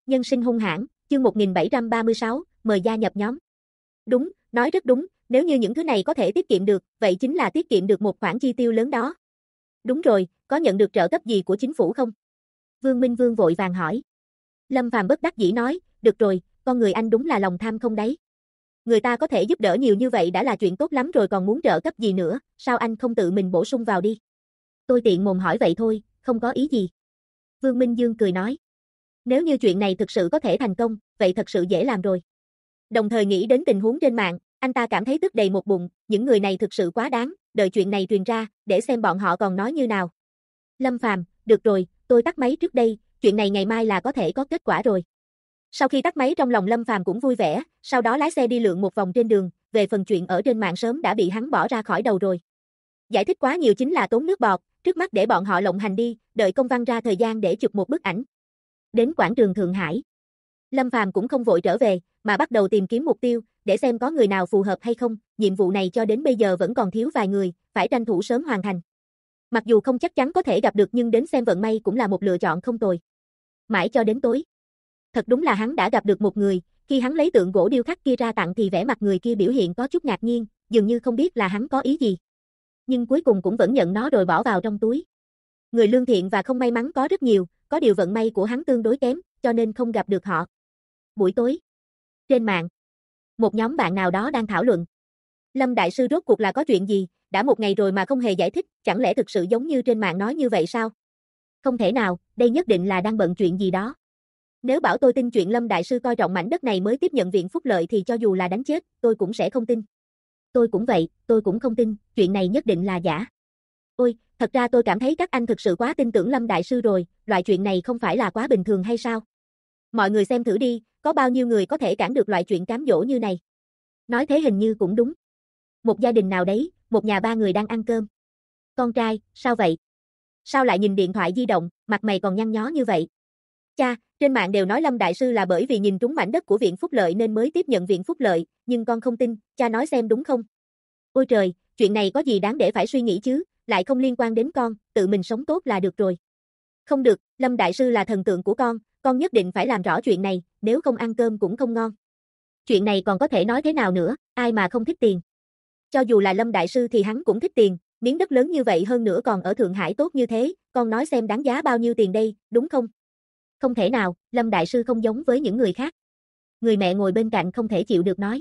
Nhân sinh hung hãn, chương 1736, mời gia nhập nhóm. Đúng, nói rất đúng, nếu như những thứ này có thể tiết kiệm được, vậy chính là tiết kiệm được một khoản chi tiêu lớn đó. Đúng rồi, có nhận được trợ cấp gì của chính phủ không? Vương Minh Vương vội vàng hỏi. Lâm Phàm bất đắc dĩ nói, được rồi, con người anh đúng là lòng tham không đáy. Người ta có thể giúp đỡ nhiều như vậy đã là chuyện tốt lắm rồi còn muốn trợ cấp gì nữa, sao anh không tự mình bổ sung vào đi? Tôi tiện mồm hỏi vậy thôi, không có ý gì. Vương Minh Dương cười nói. Nếu như chuyện này thực sự có thể thành công, vậy thật sự dễ làm rồi. Đồng thời nghĩ đến tình huống trên mạng, anh ta cảm thấy tức đầy một bụng, những người này thực sự quá đáng, đợi chuyện này truyền ra, để xem bọn họ còn nói như nào. Lâm Phàm, được rồi, tôi tắt máy trước đây, chuyện này ngày mai là có thể có kết quả rồi. Sau khi tắt máy trong lòng Lâm Phàm cũng vui vẻ, sau đó lái xe đi lượn một vòng trên đường, về phần chuyện ở trên mạng sớm đã bị hắn bỏ ra khỏi đầu rồi. Giải thích quá nhiều chính là tốn nước bọt, trước mắt để bọn họ lộng hành đi, đợi công văn ra thời gian để chụp một bức ảnh. Đến quảng trường Thượng Hải. Lâm Phàm cũng không vội trở về, mà bắt đầu tìm kiếm mục tiêu, để xem có người nào phù hợp hay không, nhiệm vụ này cho đến bây giờ vẫn còn thiếu vài người, phải tranh thủ sớm hoàn thành. Mặc dù không chắc chắn có thể gặp được nhưng đến xem vận may cũng là một lựa chọn không tồi. Mãi cho đến tối. Thật đúng là hắn đã gặp được một người, khi hắn lấy tượng gỗ điêu khắc kia ra tặng thì vẻ mặt người kia biểu hiện có chút ngạc nhiên, dường như không biết là hắn có ý gì. Nhưng cuối cùng cũng vẫn nhận nó rồi bỏ vào trong túi. Người lương thiện và không may mắn có rất nhiều, có điều vận may của hắn tương đối kém, cho nên không gặp được họ. Buổi tối. Trên mạng. Một nhóm bạn nào đó đang thảo luận. Lâm Đại Sư rốt cuộc là có chuyện gì, đã một ngày rồi mà không hề giải thích, chẳng lẽ thực sự giống như trên mạng nói như vậy sao? Không thể nào, đây nhất định là đang bận chuyện gì đó. Nếu bảo tôi tin chuyện Lâm Đại Sư coi trọng mảnh đất này mới tiếp nhận viện phúc lợi thì cho dù là đánh chết, tôi cũng sẽ không tin. Tôi cũng vậy, tôi cũng không tin, chuyện này nhất định là giả. Ôi, thật ra tôi cảm thấy các anh thực sự quá tin tưởng Lâm Đại Sư rồi, loại chuyện này không phải là quá bình thường hay sao? Mọi người xem thử đi, có bao nhiêu người có thể cản được loại chuyện cám dỗ như này? Nói thế hình như cũng đúng. Một gia đình nào đấy, một nhà ba người đang ăn cơm. Con trai, sao vậy? Sao lại nhìn điện thoại di động, mặt mày còn nhăn nhó như vậy? Cha, trên mạng đều nói Lâm Đại Sư là bởi vì nhìn trúng mảnh đất của viện phúc lợi nên mới tiếp nhận viện phúc lợi, nhưng con không tin, cha nói xem đúng không? Ôi trời, chuyện này có gì đáng để phải suy nghĩ chứ, lại không liên quan đến con, tự mình sống tốt là được rồi. Không được, Lâm Đại Sư là thần tượng của con nhất định phải làm rõ chuyện này, nếu không ăn cơm cũng không ngon. Chuyện này còn có thể nói thế nào nữa, ai mà không thích tiền. Cho dù là Lâm Đại Sư thì hắn cũng thích tiền, miếng đất lớn như vậy hơn nữa còn ở Thượng Hải tốt như thế, con nói xem đáng giá bao nhiêu tiền đây, đúng không? Không thể nào, Lâm Đại Sư không giống với những người khác. Người mẹ ngồi bên cạnh không thể chịu được nói.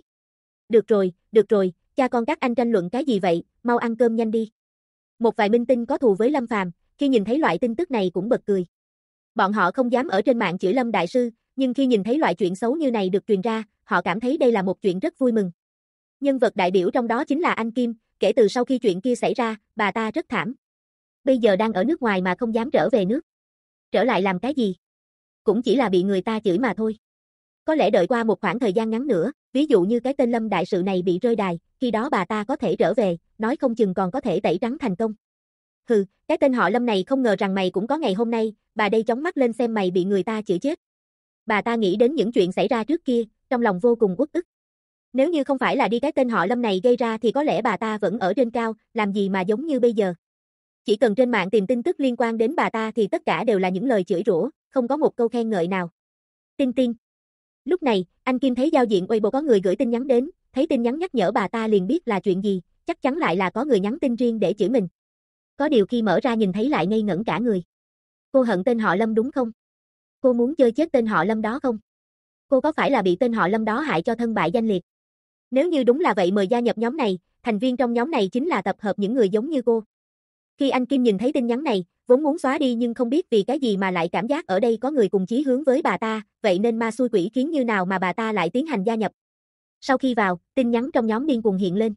Được rồi, cha con các anh tranh luận cái gì vậy, mau ăn cơm nhanh đi. Một vài minh tinh có thù với Lâm Phàm, khi nhìn thấy loại tin tức này cũng bật cười. Bọn họ không dám ở trên mạng chửi Lâm Đại Sư, nhưng khi nhìn thấy loại chuyện xấu như này được truyền ra, họ cảm thấy đây là một chuyện rất vui mừng. Nhân vật đại biểu trong đó chính là anh Kim, kể từ sau khi chuyện kia xảy ra, bà ta rất thảm. Bây giờ đang ở nước ngoài mà không dám trở về nước. Trở lại làm cái gì? Cũng chỉ là bị người ta chửi mà thôi. Có lẽ đợi qua một khoảng thời gian ngắn nữa, ví dụ như cái tên Lâm Đại Sự này bị rơi đài, khi đó bà ta có thể trở về, nói không chừng còn có thể tẩy trắng thành công. Hừ, cái tên họ Lâm này không ngờ rằng mày cũng có ngày hôm nay, bà đây chóng mắt lên xem mày bị người ta chửi chết. Bà ta nghĩ đến những chuyện xảy ra trước kia, trong lòng vô cùng uất ức. Nếu như không phải là đi cái tên họ Lâm này gây ra thì có lẽ bà ta vẫn ở trên cao, làm gì mà giống như bây giờ. Chỉ cần trên mạng tìm tin tức liên quan đến bà ta thì tất cả đều là những lời chửi rủa, không có một câu khen ngợi nào. Tin tin. Lúc này, anh Kim thấy giao diện Weibo có người gửi tin nhắn đến, thấy tin nhắn nhắc nhở bà ta liền biết là chuyện gì, chắc chắn lại là có người nhắn tin riêng để chửi mình. Có điều khi mở ra nhìn thấy lại ngây ngẩn cả người. Cô hận tên họ Lâm đúng không? Cô muốn chơi chết tên họ Lâm đó không? Cô có phải là bị tên họ Lâm đó hại cho thân bại danh liệt? Nếu như đúng là vậy mời gia nhập nhóm này, thành viên trong nhóm này chính là tập hợp những người giống như cô. Khi anh Kim nhìn thấy tin nhắn này, vốn muốn xóa đi nhưng không biết vì cái gì mà lại cảm giác ở đây có người cùng chí hướng với bà ta, vậy nên ma xui quỷ khiến như nào mà bà ta lại tiến hành gia nhập. Sau khi vào, tin nhắn trong nhóm điên cuồng hiện lên.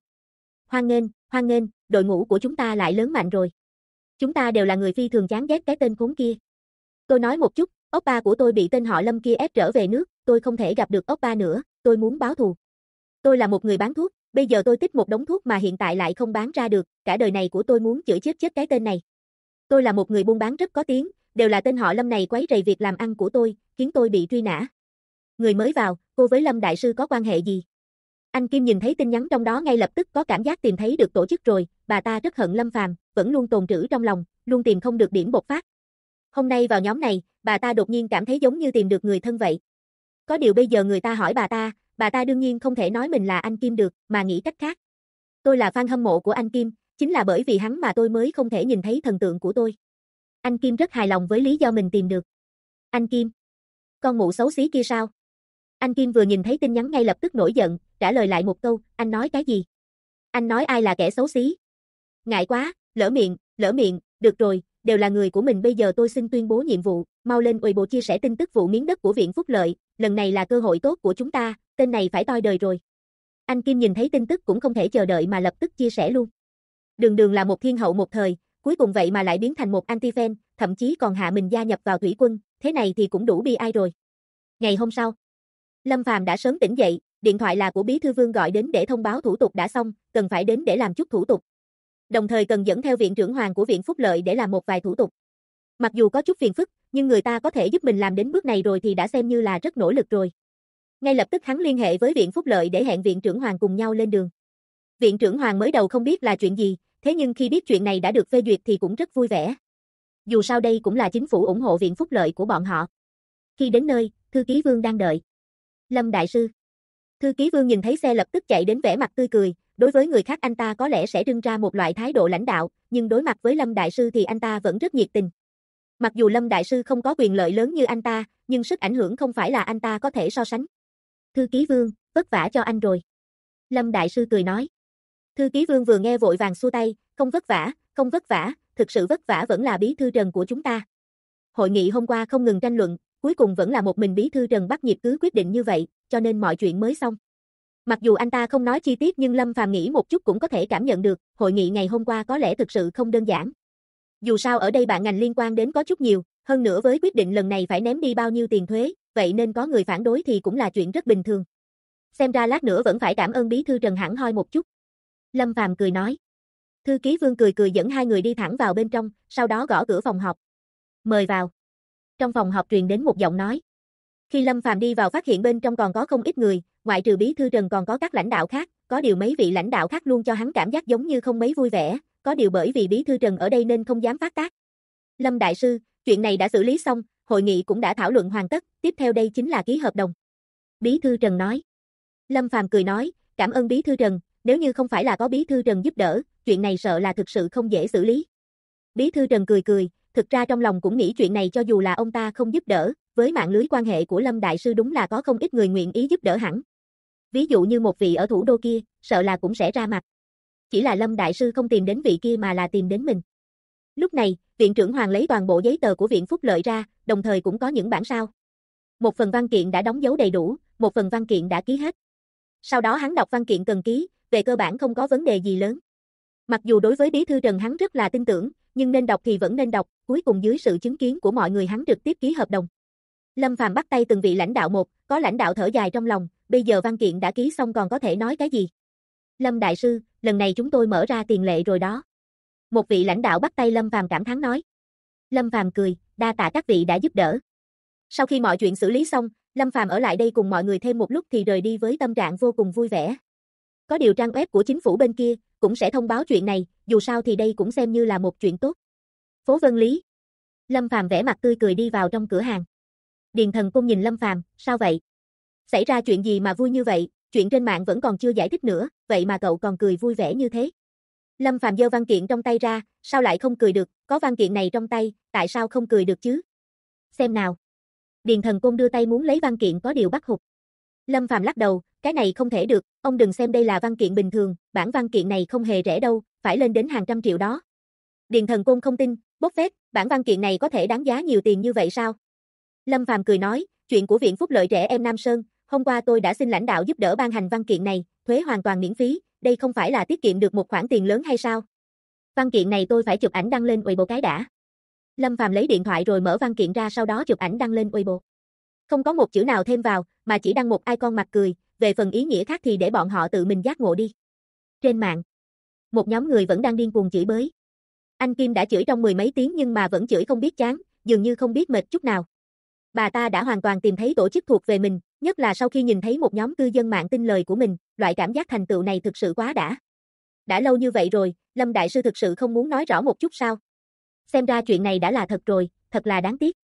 Hoan nghênh, đội ngũ của chúng ta lại lớn mạnh rồi. Chúng ta đều là người phi thường chán ghét cái tên khốn kia. Tôi nói một chút, oppa của tôi bị tên họ Lâm kia ép trở về nước, tôi không thể gặp được oppa nữa, tôi muốn báo thù. Tôi là một người bán thuốc, bây giờ tôi tích một đống thuốc mà hiện tại lại không bán ra được, cả đời này của tôi muốn chửi chết cái tên này. Tôi là một người buôn bán rất có tiếng, đều là tên họ Lâm này quấy rầy việc làm ăn của tôi, khiến tôi bị truy nã. Người mới vào, cô với Lâm Đại Sư có quan hệ gì? Anh Kim nhìn thấy tin nhắn trong đó ngay lập tức có cảm giác tìm thấy được tổ chức rồi, bà ta rất hận Lâm Phàm, vẫn luôn tồn trữ trong lòng, luôn tìm không được điểm bộc phát. Hôm nay vào nhóm này, bà ta đột nhiên cảm thấy giống như tìm được người thân vậy. Có điều bây giờ người ta hỏi bà ta đương nhiên không thể nói mình là anh Kim được, mà nghĩ cách khác. Tôi là fan hâm mộ của anh Kim, chính là bởi vì hắn mà tôi mới không thể nhìn thấy thần tượng của tôi. Anh Kim rất hài lòng với lý do mình tìm được. Anh Kim? Con mụ xấu xí kia sao? Anh Kim vừa nhìn thấy tin nhắn ngay lập tức nổi giận, trả lời lại một câu, anh nói cái gì? Anh nói ai là kẻ xấu xí? Ngại quá, lỡ miệng, được rồi, đều là người của mình, bây giờ tôi xin tuyên bố nhiệm vụ, mau lên Weibo chia sẻ tin tức vụ miếng đất của Viện Phúc Lợi, lần này là cơ hội tốt của chúng ta, tên này phải toi đời rồi. Anh Kim nhìn thấy tin tức cũng không thể chờ đợi mà lập tức chia sẻ luôn. Đường là một thiên hậu một thời, cuối cùng vậy mà lại biến thành một anti-fan, thậm chí còn hạ mình gia nhập vào thủy quân, thế này thì cũng đủ bi ai rồi. Ngày hôm sau, Lâm Phàm đã sớm tỉnh dậy, điện thoại là của Bí thư Vương gọi đến để thông báo thủ tục đã xong, cần phải đến để làm chút thủ tục. Đồng thời cần dẫn theo viện trưởng Hoàng của Viện Phúc Lợi để làm một vài thủ tục. Mặc dù có chút phiền phức, nhưng người ta có thể giúp mình làm đến bước này rồi thì đã xem như là rất nỗ lực rồi. Ngay lập tức hắn liên hệ với Viện Phúc Lợi để hẹn viện trưởng Hoàng cùng nhau lên đường. Viện trưởng Hoàng mới đầu không biết là chuyện gì, thế nhưng khi biết chuyện này đã được phê duyệt thì cũng rất vui vẻ. Dù sao đây cũng là chính phủ ủng hộ Viện Phúc Lợi của bọn họ. Khi đến nơi, thư ký Vương đang đợi. Lâm đại sư. Thư ký Vương nhìn thấy xe lập tức chạy đến vẻ mặt tươi cười, đối với người khác anh ta có lẽ sẽ trưng ra một loại thái độ lãnh đạo, nhưng đối mặt với Lâm đại sư thì anh ta vẫn rất nhiệt tình. Mặc dù Lâm đại sư không có quyền lợi lớn như anh ta, nhưng sức ảnh hưởng không phải là anh ta có thể so sánh. Thư ký Vương, vất vả cho anh rồi. Lâm đại sư cười nói. Thư ký Vương vừa nghe vội vàng xua tay, không vất vả, thực sự vất vả vẫn là bí thư Trần của chúng ta. Hội nghị hôm qua không ngừng tranh luận, cuối cùng vẫn là một mình bí thư Trần bắt nhịp cứ quyết định như vậy, cho nên mọi chuyện mới xong. Mặc dù anh ta không nói chi tiết nhưng Lâm Phàm nghĩ một chút cũng có thể cảm nhận được, hội nghị ngày hôm qua có lẽ thực sự không đơn giản. Dù sao ở đây bạn ngành liên quan đến có chút nhiều, hơn nữa với quyết định lần này phải ném đi bao nhiêu tiền thuế, vậy nên có người phản đối thì cũng là chuyện rất bình thường. Xem ra lát nữa vẫn phải cảm ơn bí thư Trần hẳn hoi một chút. Lâm Phàm cười nói. Thư ký Vương cười dẫn hai người đi thẳng vào bên trong, sau đó gõ cửa phòng họp. Mời vào. Trong phòng họp truyền đến một giọng nói. Khi Lâm Phàm đi vào phát hiện bên trong còn có không ít người, ngoại trừ bí thư Trần còn có các lãnh đạo khác, có điều mấy vị lãnh đạo khác luôn cho hắn cảm giác giống như không mấy vui vẻ, có điều bởi vì bí thư Trần ở đây nên không dám phát tác. Lâm đại sư, chuyện này đã xử lý xong, hội nghị cũng đã thảo luận hoàn tất, tiếp theo đây chính là ký hợp đồng. Bí thư Trần nói. Lâm Phàm cười nói, cảm ơn bí thư Trần, nếu như không phải là có bí thư Trần giúp đỡ, chuyện này sợ là thực sự không dễ xử lý. Bí thư Trần cười, thực ra trong lòng cũng nghĩ chuyện này cho dù là ông ta không giúp đỡ, với mạng lưới quan hệ của Lâm đại sư đúng là có không ít người nguyện ý giúp đỡ hẳn. Ví dụ như một vị ở thủ đô kia, sợ là cũng sẽ ra mặt. Chỉ là Lâm đại sư không tìm đến vị kia mà là tìm đến mình. Lúc này, viện trưởng Hoàng lấy toàn bộ giấy tờ của Viện Phúc Lợi ra, đồng thời cũng có những bản sao. Một phần văn kiện đã đóng dấu đầy đủ, một phần văn kiện đã ký hết. Sau đó hắn đọc văn kiện cần ký, về cơ bản không có vấn đề gì lớn. Mặc dù đối với bí thư Trần hắn rất là tin tưởng, nhưng nên đọc thì vẫn nên đọc, cuối cùng dưới sự chứng kiến của mọi người hắn trực tiếp ký hợp đồng. Lâm Phàm bắt tay từng vị lãnh đạo một, có lãnh đạo thở dài trong lòng, bây giờ văn kiện đã ký xong còn có thể nói cái gì? Lâm đại sư, lần này chúng tôi mở ra tiền lệ rồi đó. Một vị lãnh đạo bắt tay Lâm Phàm cảm thán nói. Lâm Phàm cười, đa tạ các vị đã giúp đỡ. Sau khi mọi chuyện xử lý xong, Lâm Phàm ở lại đây cùng mọi người thêm một lúc thì rời đi với tâm trạng vô cùng vui vẻ. Có điều trang web của chính phủ bên kia cũng sẽ thông báo chuyện này, dù sao thì đây cũng xem như là một chuyện tốt. Phố Vân Lý. Lâm Phàm vẻ mặt tươi cười đi vào trong cửa hàng. Điền Thần Cung nhìn Lâm Phàm, sao vậy? Xảy ra chuyện gì mà vui như vậy, chuyện trên mạng vẫn còn chưa giải thích nữa, vậy mà cậu còn cười vui vẻ như thế. Lâm Phàm giơ văn kiện trong tay ra, sao lại không cười được, có văn kiện này trong tay, tại sao không cười được chứ? Xem nào. Điền Thần Cung đưa tay muốn lấy văn kiện có điều bắt hụt. Lâm Phàm lắc đầu, cái này không thể được, ông đừng xem đây là văn kiện bình thường, bản văn kiện này không hề rẻ đâu, phải lên đến hàng trăm triệu đó. Điền Thần Cung không tin, bốc phét, bản văn kiện này có thể đáng giá nhiều tiền như vậy sao? Lâm Phàm cười nói, chuyện của Viện Phúc Lợi trẻ em Nam Sơn, hôm qua tôi đã xin lãnh đạo giúp đỡ ban hành văn kiện này, thuế hoàn toàn miễn phí, đây không phải là tiết kiệm được một khoản tiền lớn hay sao? Văn kiện này tôi phải chụp ảnh đăng lên Weibo cái đã. Lâm Phàm lấy điện thoại rồi mở văn kiện ra sau đó chụp ảnh đăng lên Weibo. Không có một chữ nào thêm vào, mà chỉ đăng một icon mặt cười, về phần ý nghĩa khác thì để bọn họ tự mình giác ngộ đi. Trên mạng, một nhóm người vẫn đang điên cuồng chửi bới. Anh Kim đã chửi trong mười mấy tiếng nhưng mà vẫn chửi không biết chán, dường như không biết mệt chút nào. Bà ta đã hoàn toàn tìm thấy tổ chức thuộc về mình, nhất là sau khi nhìn thấy một nhóm cư dân mạng tin lời của mình, loại cảm giác thành tựu này thực sự quá đã. Đã lâu như vậy rồi, Lâm đại sư thực sự không muốn nói rõ một chút sao? Xem ra chuyện này đã là thật rồi, thật là đáng tiếc.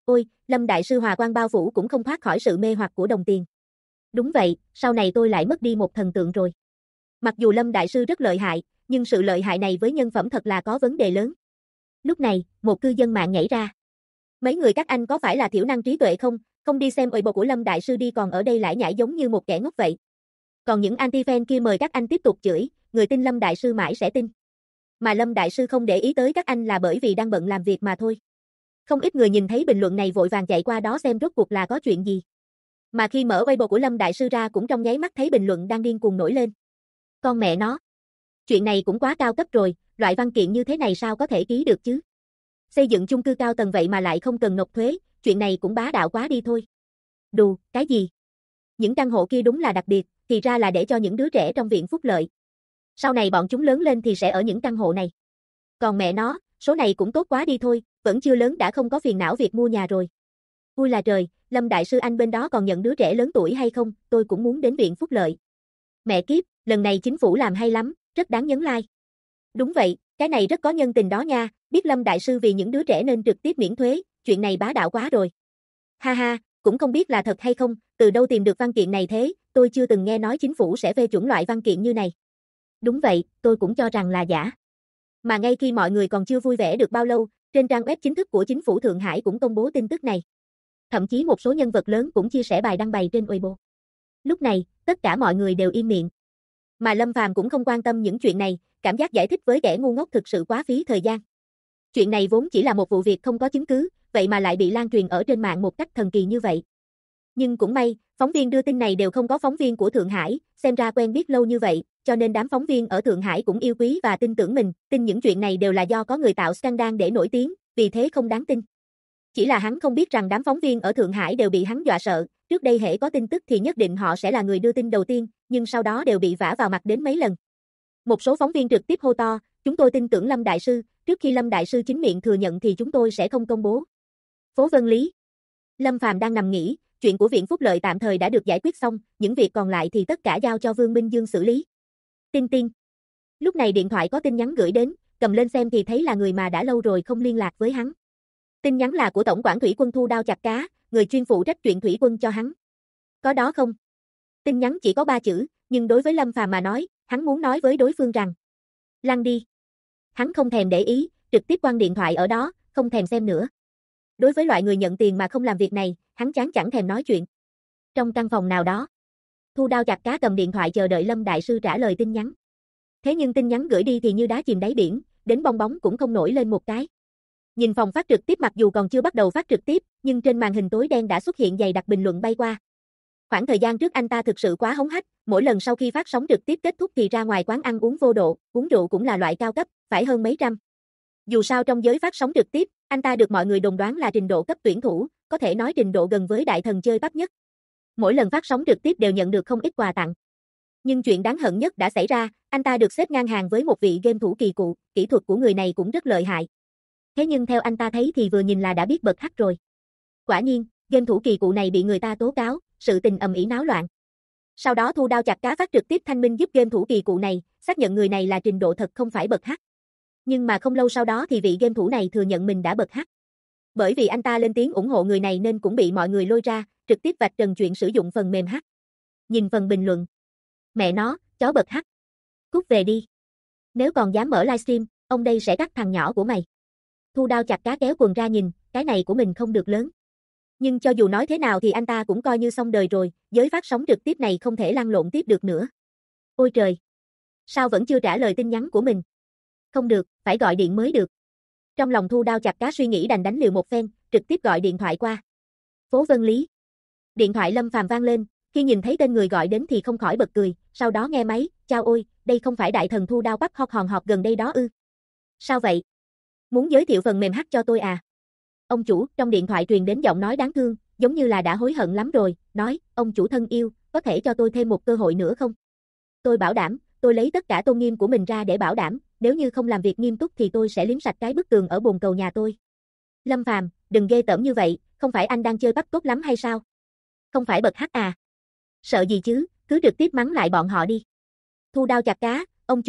Ôi, Lâm Đại Sư hòa quang bao phủ cũng không thoát khỏi sự mê hoặc của đồng tiền. Đúng vậy, sau này tôi lại mất đi một thần tượng rồi. Mặc dù Lâm Đại Sư rất lợi hại, nhưng sự lợi hại này với nhân phẩm thật là có vấn đề lớn. Lúc này, một cư dân mạng nhảy ra. Mấy người các anh có phải là thiểu năng trí tuệ không? Không đi xem Weibo của Lâm Đại Sư đi còn ở đây lải nhải giống như một kẻ ngốc vậy. Còn những anti-fan kia mời các anh tiếp tục chửi, người tin Lâm Đại Sư mãi sẽ tin. Mà Lâm Đại Sư không để ý tới các anh là bởi vì đang bận làm việc mà thôi. Không ít người nhìn thấy bình luận này vội vàng chạy qua đó xem rốt cuộc là có chuyện gì. Mà khi mở Weibo của Lâm Đại Sư ra cũng trong nháy mắt thấy bình luận đang điên cuồng nổi lên. Con mẹ nó. Chuyện này cũng quá cao cấp rồi, loại văn kiện như thế này sao có thể ký được chứ? Xây dựng chung cư cao tầng vậy mà lại không cần nộp thuế, chuyện này cũng bá đạo quá đi thôi. Đù, cái gì? Những căn hộ kia đúng là đặc biệt, thì ra là để cho những đứa trẻ trong viện phúc lợi. Sau này bọn chúng lớn lên thì sẽ ở những căn hộ này. Còn mẹ nó, số này cũng tốt quá đi thôi, vẫn chưa lớn đã không có phiền não việc mua nhà rồi. Ui là trời, Lâm Đại Sư anh bên đó còn nhận đứa trẻ lớn tuổi hay không, tôi cũng muốn đến viện phúc lợi. Mẹ kiếp, lần này chính phủ làm hay lắm, rất đáng nhấn like. Đúng vậy, cái này rất có nhân tình đó nha, biết Lâm Đại Sư vì những đứa trẻ nên trực tiếp miễn thuế, chuyện này bá đạo quá rồi. Ha ha, cũng không biết là thật hay không, từ đâu tìm được văn kiện này thế, tôi chưa từng nghe nói chính phủ sẽ phê chuẩn loại văn kiện như này. Đúng vậy, tôi cũng cho rằng là giả. Mà ngay khi mọi người còn chưa vui vẻ được bao lâu, trên trang web chính thức của chính phủ Thượng Hải cũng công bố tin tức này. Thậm chí một số nhân vật lớn cũng chia sẻ bài đăng bày trên Weibo. Lúc này, tất cả mọi người đều im miệng. Mà Lâm Phàm cũng không quan tâm những chuyện này, cảm giác giải thích với kẻ ngu ngốc thực sự quá phí thời gian. Chuyện này vốn chỉ là một vụ việc không có chứng cứ, vậy mà lại bị lan truyền ở trên mạng một cách thần kỳ như vậy. Nhưng cũng may, phóng viên đưa tin này đều không có phóng viên của Thượng Hải, xem ra quen biết lâu như vậy, cho nên đám phóng viên ở Thượng Hải cũng yêu quý và tin tưởng mình, tin những chuyện này đều là do có người tạo scandal để nổi tiếng, vì thế không đáng tin. Chỉ là hắn không biết rằng đám phóng viên ở Thượng Hải đều bị hắn dọa sợ, trước đây hễ có tin tức thì nhất định họ sẽ là người đưa tin đầu tiên, nhưng sau đó đều bị vả vào mặt đến mấy lần. Một số phóng viên trực tiếp hô to, chúng tôi tin tưởng Lâm Đại Sư, trước khi Lâm Đại Sư chính miệng thừa nhận thì chúng tôi sẽ không công bố. Phố Vân Lý. Lâm Phàm đang nằm nghỉ, chuyện của viện phúc lợi tạm thời đã được giải quyết xong, những việc còn lại thì tất cả giao cho Vương Minh Dương xử lý. Tin tin. Lúc này điện thoại có tin nhắn gửi đến, cầm lên xem thì thấy là người mà đã lâu rồi không liên lạc với hắn. Tin nhắn là của Tổng quản Thủy quân Thu Đao Chặt Cá, người chuyên phụ trách chuyện thủy quân cho hắn. Có đó không? Tin nhắn chỉ có 3 chữ, nhưng đối với Lâm Phàm mà nói, hắn muốn nói với đối phương rằng lăn đi. Hắn không thèm để ý, trực tiếp quăng điện thoại ở đó, không thèm xem nữa. Đối với loại người nhận tiền mà không làm việc này, hắn chán chẳng thèm nói chuyện. Trong căn phòng nào đó, Thu Đao Chặt Cá cầm điện thoại chờ đợi Lâm Đại Sư trả lời tin nhắn. Thế nhưng tin nhắn gửi đi thì như đá chìm đáy biển, đến bong bóng cũng không nổi lên một cái. Nhìn phòng phát trực tiếp mặc dù còn chưa bắt đầu phát trực tiếp, nhưng trên màn hình tối đen đã xuất hiện dày đặc bình luận bay qua. Khoảng thời gian trước anh ta thực sự quá hống hách, mỗi lần sau khi phát sóng trực tiếp kết thúc thì ra ngoài quán ăn uống vô độ, uống rượu cũng là loại cao cấp, phải hơn mấy trăm. Dù sao trong giới phát sóng trực tiếp, anh ta được mọi người đồn đoán là trình độ cấp tuyển thủ, có thể nói trình độ gần với đại thần chơi bắp nhất. Mỗi lần phát sóng trực tiếp đều nhận được không ít quà tặng. Nhưng chuyện đáng hận nhất đã xảy ra, anh ta được xếp ngang hàng với một vị game thủ kỳ cựu, kỹ thuật của người này cũng rất lợi hại. Thế nhưng theo anh ta thấy thì vừa nhìn là đã biết bật hắc rồi. Quả nhiên, game thủ kỳ cựu này bị người ta tố cáo, sự tình ầm ĩ náo loạn. Sau đó Thu Đao Chặt Cá phát trực tiếp thanh minh giúp game thủ kỳ cựu này, xác nhận người này là trình độ thật không phải bật hắc. Nhưng mà không lâu sau đó thì vị game thủ này thừa nhận mình đã bật hắc. Bởi vì anh ta lên tiếng ủng hộ người này nên cũng bị mọi người lôi ra, trực tiếp vạch trần chuyện sử dụng phần mềm hack. Nhìn phần bình luận. Mẹ nó, chó bật hack. Cút về đi. Nếu còn dám mở livestream, ông đây sẽ cắt thằng nhỏ của mày. Thu Đao Chặt Cá kéo quần ra nhìn, cái này của mình không được lớn. Nhưng cho dù nói thế nào thì anh ta cũng coi như xong đời rồi, giới phát sóng trực tiếp này không thể lăn lộn tiếp được nữa. Ôi trời! Sao vẫn chưa trả lời tin nhắn của mình? Không được, phải gọi điện mới được. Trong lòng Thu Đao Chặt Cá suy nghĩ đành đánh liều một phen, trực tiếp gọi điện thoại qua. Phố Vân Lý. Điện thoại Lâm Phàm vang lên, khi nhìn thấy tên người gọi đến thì không khỏi bật cười, sau đó nghe máy, chao ôi, đây không phải đại thần Thu Đao Bắc hot hòn họp gần đây đó ư? Sao vậy? Muốn giới thiệu phần mềm hack cho tôi à? Ông chủ, trong điện thoại truyền đến giọng nói đáng thương, giống như là đã hối hận lắm rồi, nói, ông chủ thân yêu, có thể cho tôi thêm một cơ hội nữa không? Tôi bảo đảm, tôi lấy tất cả tôn nghiêm của mình ra để bảo đảm, nếu như không làm việc nghiêm túc thì tôi sẽ liếm sạch cái bức tường ở bồn cầu nhà tôi. Lâm Phàm, đừng ghê tởm như vậy, không phải anh đang chơi bắp tốt lắm hay sao? Không phải bật hack à? Sợ gì chứ, cứ trực tiếp mắng lại bọn họ đi. Thu Đao Chặt Cá, ông chủ,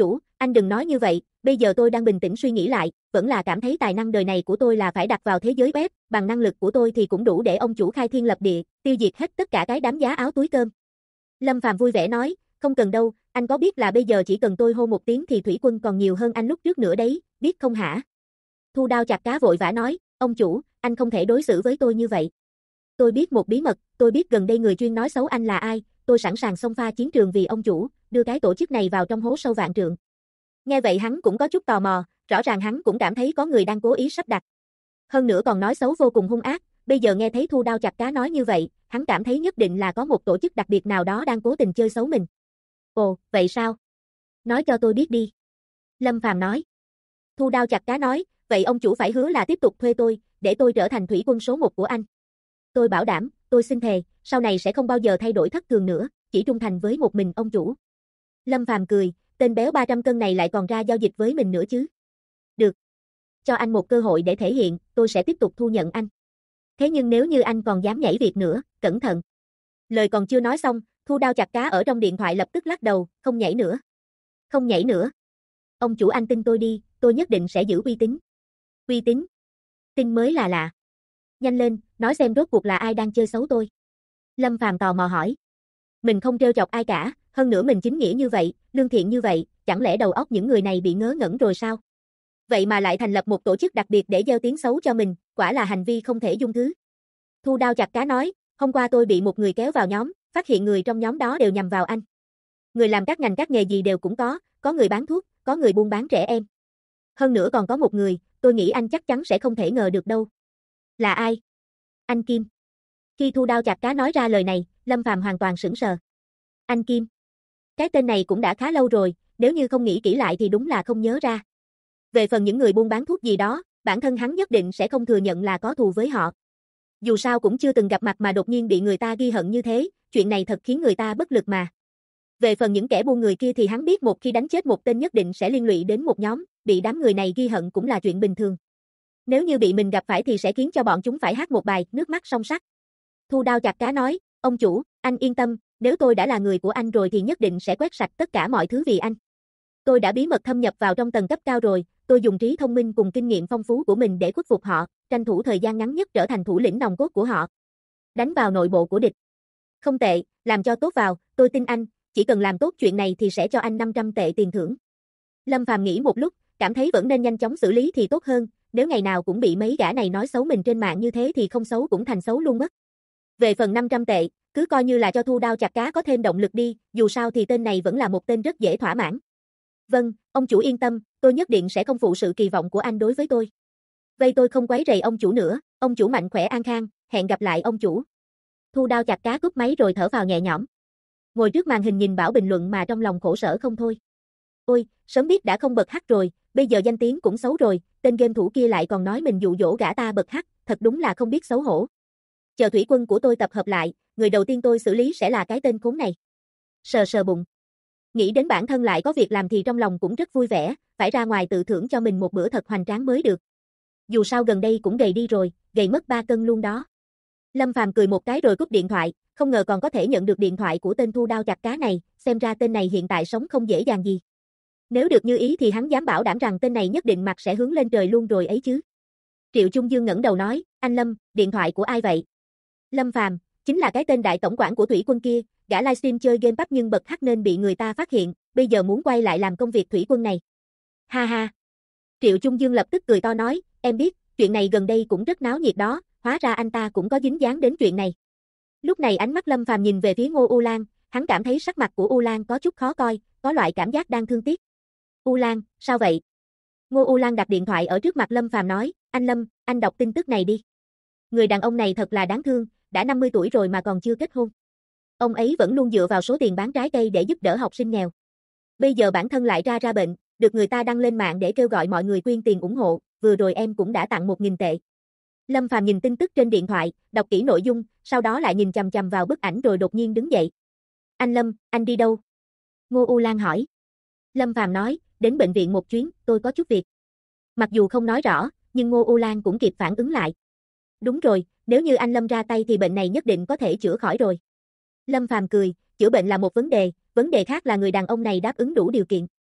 Anh đừng nói như vậy, bây giờ tôi đang bình tĩnh suy nghĩ lại, vẫn là cảm thấy tài năng đời này của tôi là phải đặt vào thế giới web, bằng năng lực của tôi thì cũng đủ để ông chủ khai thiên lập địa, tiêu diệt hết tất cả cái đám giá áo túi cơm. Lâm Phàm vui vẻ nói, không cần đâu, anh có biết là bây giờ chỉ cần tôi hô một tiếng thì thủy quân còn nhiều hơn anh lúc trước nữa đấy, biết không hả? Thu Đao chặt cá vội vã nói, ông chủ, anh không thể đối xử với tôi như vậy. Tôi biết một bí mật, tôi biết gần đây người chuyên nói xấu anh là ai, tôi sẵn sàng xông pha chiến trường vì ông chủ, đưa cái tổ chức này vào trong hố sâu vạn trượng. Nghe vậy hắn cũng có chút tò mò, rõ ràng hắn cũng cảm thấy có người đang cố ý sắp đặt. Hơn nữa còn nói xấu vô cùng hung ác, bây giờ nghe thấy Thu Đao chặt cá nói như vậy, hắn cảm thấy nhất định là có một tổ chức đặc biệt nào đó đang cố tình chơi xấu mình. Ồ, vậy sao? Nói cho tôi biết đi. Lâm Phàm nói. Thu Đao chặt cá nói, vậy ông chủ phải hứa là tiếp tục thuê tôi, để tôi trở thành thủy quân số 1 của anh. Tôi bảo đảm, tôi xin thề, sau này sẽ không bao giờ thay đổi thất thường nữa, chỉ trung thành với một mình ông chủ. Lâm Phàm cười, tên béo 300 cân này lại còn ra giao dịch với mình nữa chứ. Được. Cho anh một cơ hội để thể hiện, tôi sẽ tiếp tục thu nhận anh. Thế nhưng nếu như anh còn dám nhảy việc nữa, cẩn thận. Lời còn chưa nói xong, Thu Đao chặt cá ở trong điện thoại lập tức lắc đầu, không nhảy nữa. Không nhảy nữa. Ông chủ anh tin tôi đi, tôi nhất định sẽ giữ uy tín. Uy tín? Tin mới là lạ. Nhanh lên, nói xem rốt cuộc là ai đang chơi xấu tôi. Lâm Phàm tò mò hỏi. Mình không trêu chọc ai cả, hơn nữa mình chính nghĩa như vậy, lương thiện như vậy, chẳng lẽ đầu óc những người này bị ngớ ngẩn rồi sao? Vậy mà lại thành lập một tổ chức đặc biệt để gieo tiếng xấu cho mình, quả là hành vi không thể dung thứ. Thu Đao chặt cá nói, hôm qua tôi bị một người kéo vào nhóm, phát hiện người trong nhóm đó đều nhằm vào anh. Người làm các ngành các nghề gì đều cũng có người bán thuốc, có người buôn bán trẻ em. Hơn nữa còn có một người, tôi nghĩ anh chắc chắn sẽ không thể ngờ được đâu. Là ai? Anh Kim. Khi Thu Đao chặt cá nói ra lời này, Lâm Phàm hoàn toàn sững sờ. Anh Kim. Cái tên này cũng đã khá lâu rồi, nếu như không nghĩ kỹ lại thì đúng là không nhớ ra. Về phần những người buôn bán thuốc gì đó, bản thân hắn nhất định sẽ không thừa nhận là có thù với họ. Dù sao cũng chưa từng gặp mặt mà đột nhiên bị người ta ghi hận như thế, chuyện này thật khiến người ta bất lực mà. Về phần những kẻ buôn người kia thì hắn biết một khi đánh chết một tên nhất định sẽ liên lụy đến một nhóm, bị đám người này ghi hận cũng là chuyện bình thường. Nếu như bị mình gặp phải thì sẽ khiến cho bọn chúng phải hát một bài nước mắt song sắc. Thu Đao chặt cá nói, ông chủ, anh yên tâm, nếu tôi đã là người của anh rồi thì nhất định sẽ quét sạch tất cả mọi thứ vì anh. Tôi đã bí mật thâm nhập vào trong tầng cấp cao rồi, tôi dùng trí thông minh cùng kinh nghiệm phong phú của mình để khuất phục họ, tranh thủ thời gian ngắn nhất trở thành thủ lĩnh nòng cốt của họ. Đánh vào nội bộ của địch. Không tệ, làm cho tốt vào, tôi tin anh, chỉ cần làm tốt chuyện này thì sẽ cho anh 500 tệ tiền thưởng. Lâm Phàm nghĩ một lúc, cảm thấy vẫn nên nhanh chóng xử lý thì tốt hơn, nếu ngày nào cũng bị mấy gã này nói xấu mình trên mạng như thế thì không xấu cũng thành xấu luôn mất. Về phần 500 tệ, cứ coi như là cho Thu Đao chặt cá có thêm động lực đi, dù sao thì tên này vẫn là một tên rất dễ thỏa mãn. Vâng, ông chủ yên tâm, tôi nhất định sẽ không phụ sự kỳ vọng của anh đối với tôi. Vậy tôi không quấy rầy ông chủ nữa, ông chủ mạnh khỏe an khang, hẹn gặp lại ông chủ. Thu Đao chặt cá cúp máy rồi thở phào nhẹ nhõm. Ngồi trước màn hình nhìn Bảo bình luận mà trong lòng khổ sở không thôi. Ôi, sớm biết đã không bật hắc rồi, bây giờ danh tiếng cũng xấu rồi, tên game thủ kia lại còn nói mình dụ dỗ gã ta bật hắc, thật đúng là không biết xấu hổ. Chờ thủy quân của tôi tập hợp lại, người đầu tiên tôi xử lý sẽ là cái tên khốn này. Sờ sờ bụng. Nghĩ đến bản thân lại có việc làm thì trong lòng cũng rất vui vẻ, phải ra ngoài tự thưởng cho mình một bữa thật hoành tráng mới được. Dù sao gần đây cũng gầy đi rồi, gầy mất 3 cân luôn đó. Lâm Phàm cười một cái rồi cúp điện thoại, không ngờ còn có thể nhận được điện thoại của tên Thu Đao chặt cá này, xem ra tên này hiện tại sống không dễ dàng gì. Nếu được như ý thì hắn dám bảo đảm rằng tên này nhất định mặt sẽ hướng lên trời luôn rồi ấy chứ. Triệu Trung Dương ngẩng đầu nói, anh Lâm, điện thoại của ai vậy? Lâm Phàm, chính là cái tên đại tổng quản của thủy quân kia, gã livestream chơi game PUBG nhưng bật hack nên bị người ta phát hiện, bây giờ muốn quay lại làm công việc thủy quân này. Ha ha. Triệu Trung Dương lập tức cười to nói, em biết, chuyện này gần đây cũng rất náo nhiệt đó, hóa ra anh ta cũng có dính dáng đến chuyện này. Lúc này ánh mắt Lâm Phàm nhìn về phía Ngô U Lan, hắn cảm thấy sắc mặt của U Lan có chút khó coi, có loại cảm giác đang thương tiếc. U Lan, sao vậy? Ngô U Lan đặt điện thoại ở trước mặt Lâm Phàm nói, anh Lâm, anh đọc tin tức này đi. Người đàn ông này thật là đáng thương, đã 50 tuổi rồi mà còn chưa kết hôn. Ông ấy vẫn luôn dựa vào số tiền bán trái cây để giúp đỡ học sinh nghèo. Bây giờ bản thân lại ra bệnh, được người ta đăng lên mạng để kêu gọi mọi người quyên tiền ủng hộ, vừa rồi em cũng đã tặng 1.000 tệ. Lâm Phàm nhìn tin tức trên điện thoại, đọc kỹ nội dung, sau đó lại nhìn chằm chằm vào bức ảnh rồi đột nhiên đứng dậy. Anh Lâm, anh đi đâu? Ngô U Lan hỏi. Lâm Phàm nói, đến bệnh viện một chuyến, tôi có chút việc. Mặc dù không nói rõ, nhưng Ngô U Lan cũng kịp phản ứng lại. Đúng rồi, nếu như anh Lâm ra tay thì bệnh này nhất định có thể chữa khỏi rồi. Lâm Phàm cười, chữa bệnh là một vấn đề khác là người đàn ông này đáp ứng đủ điều kiện.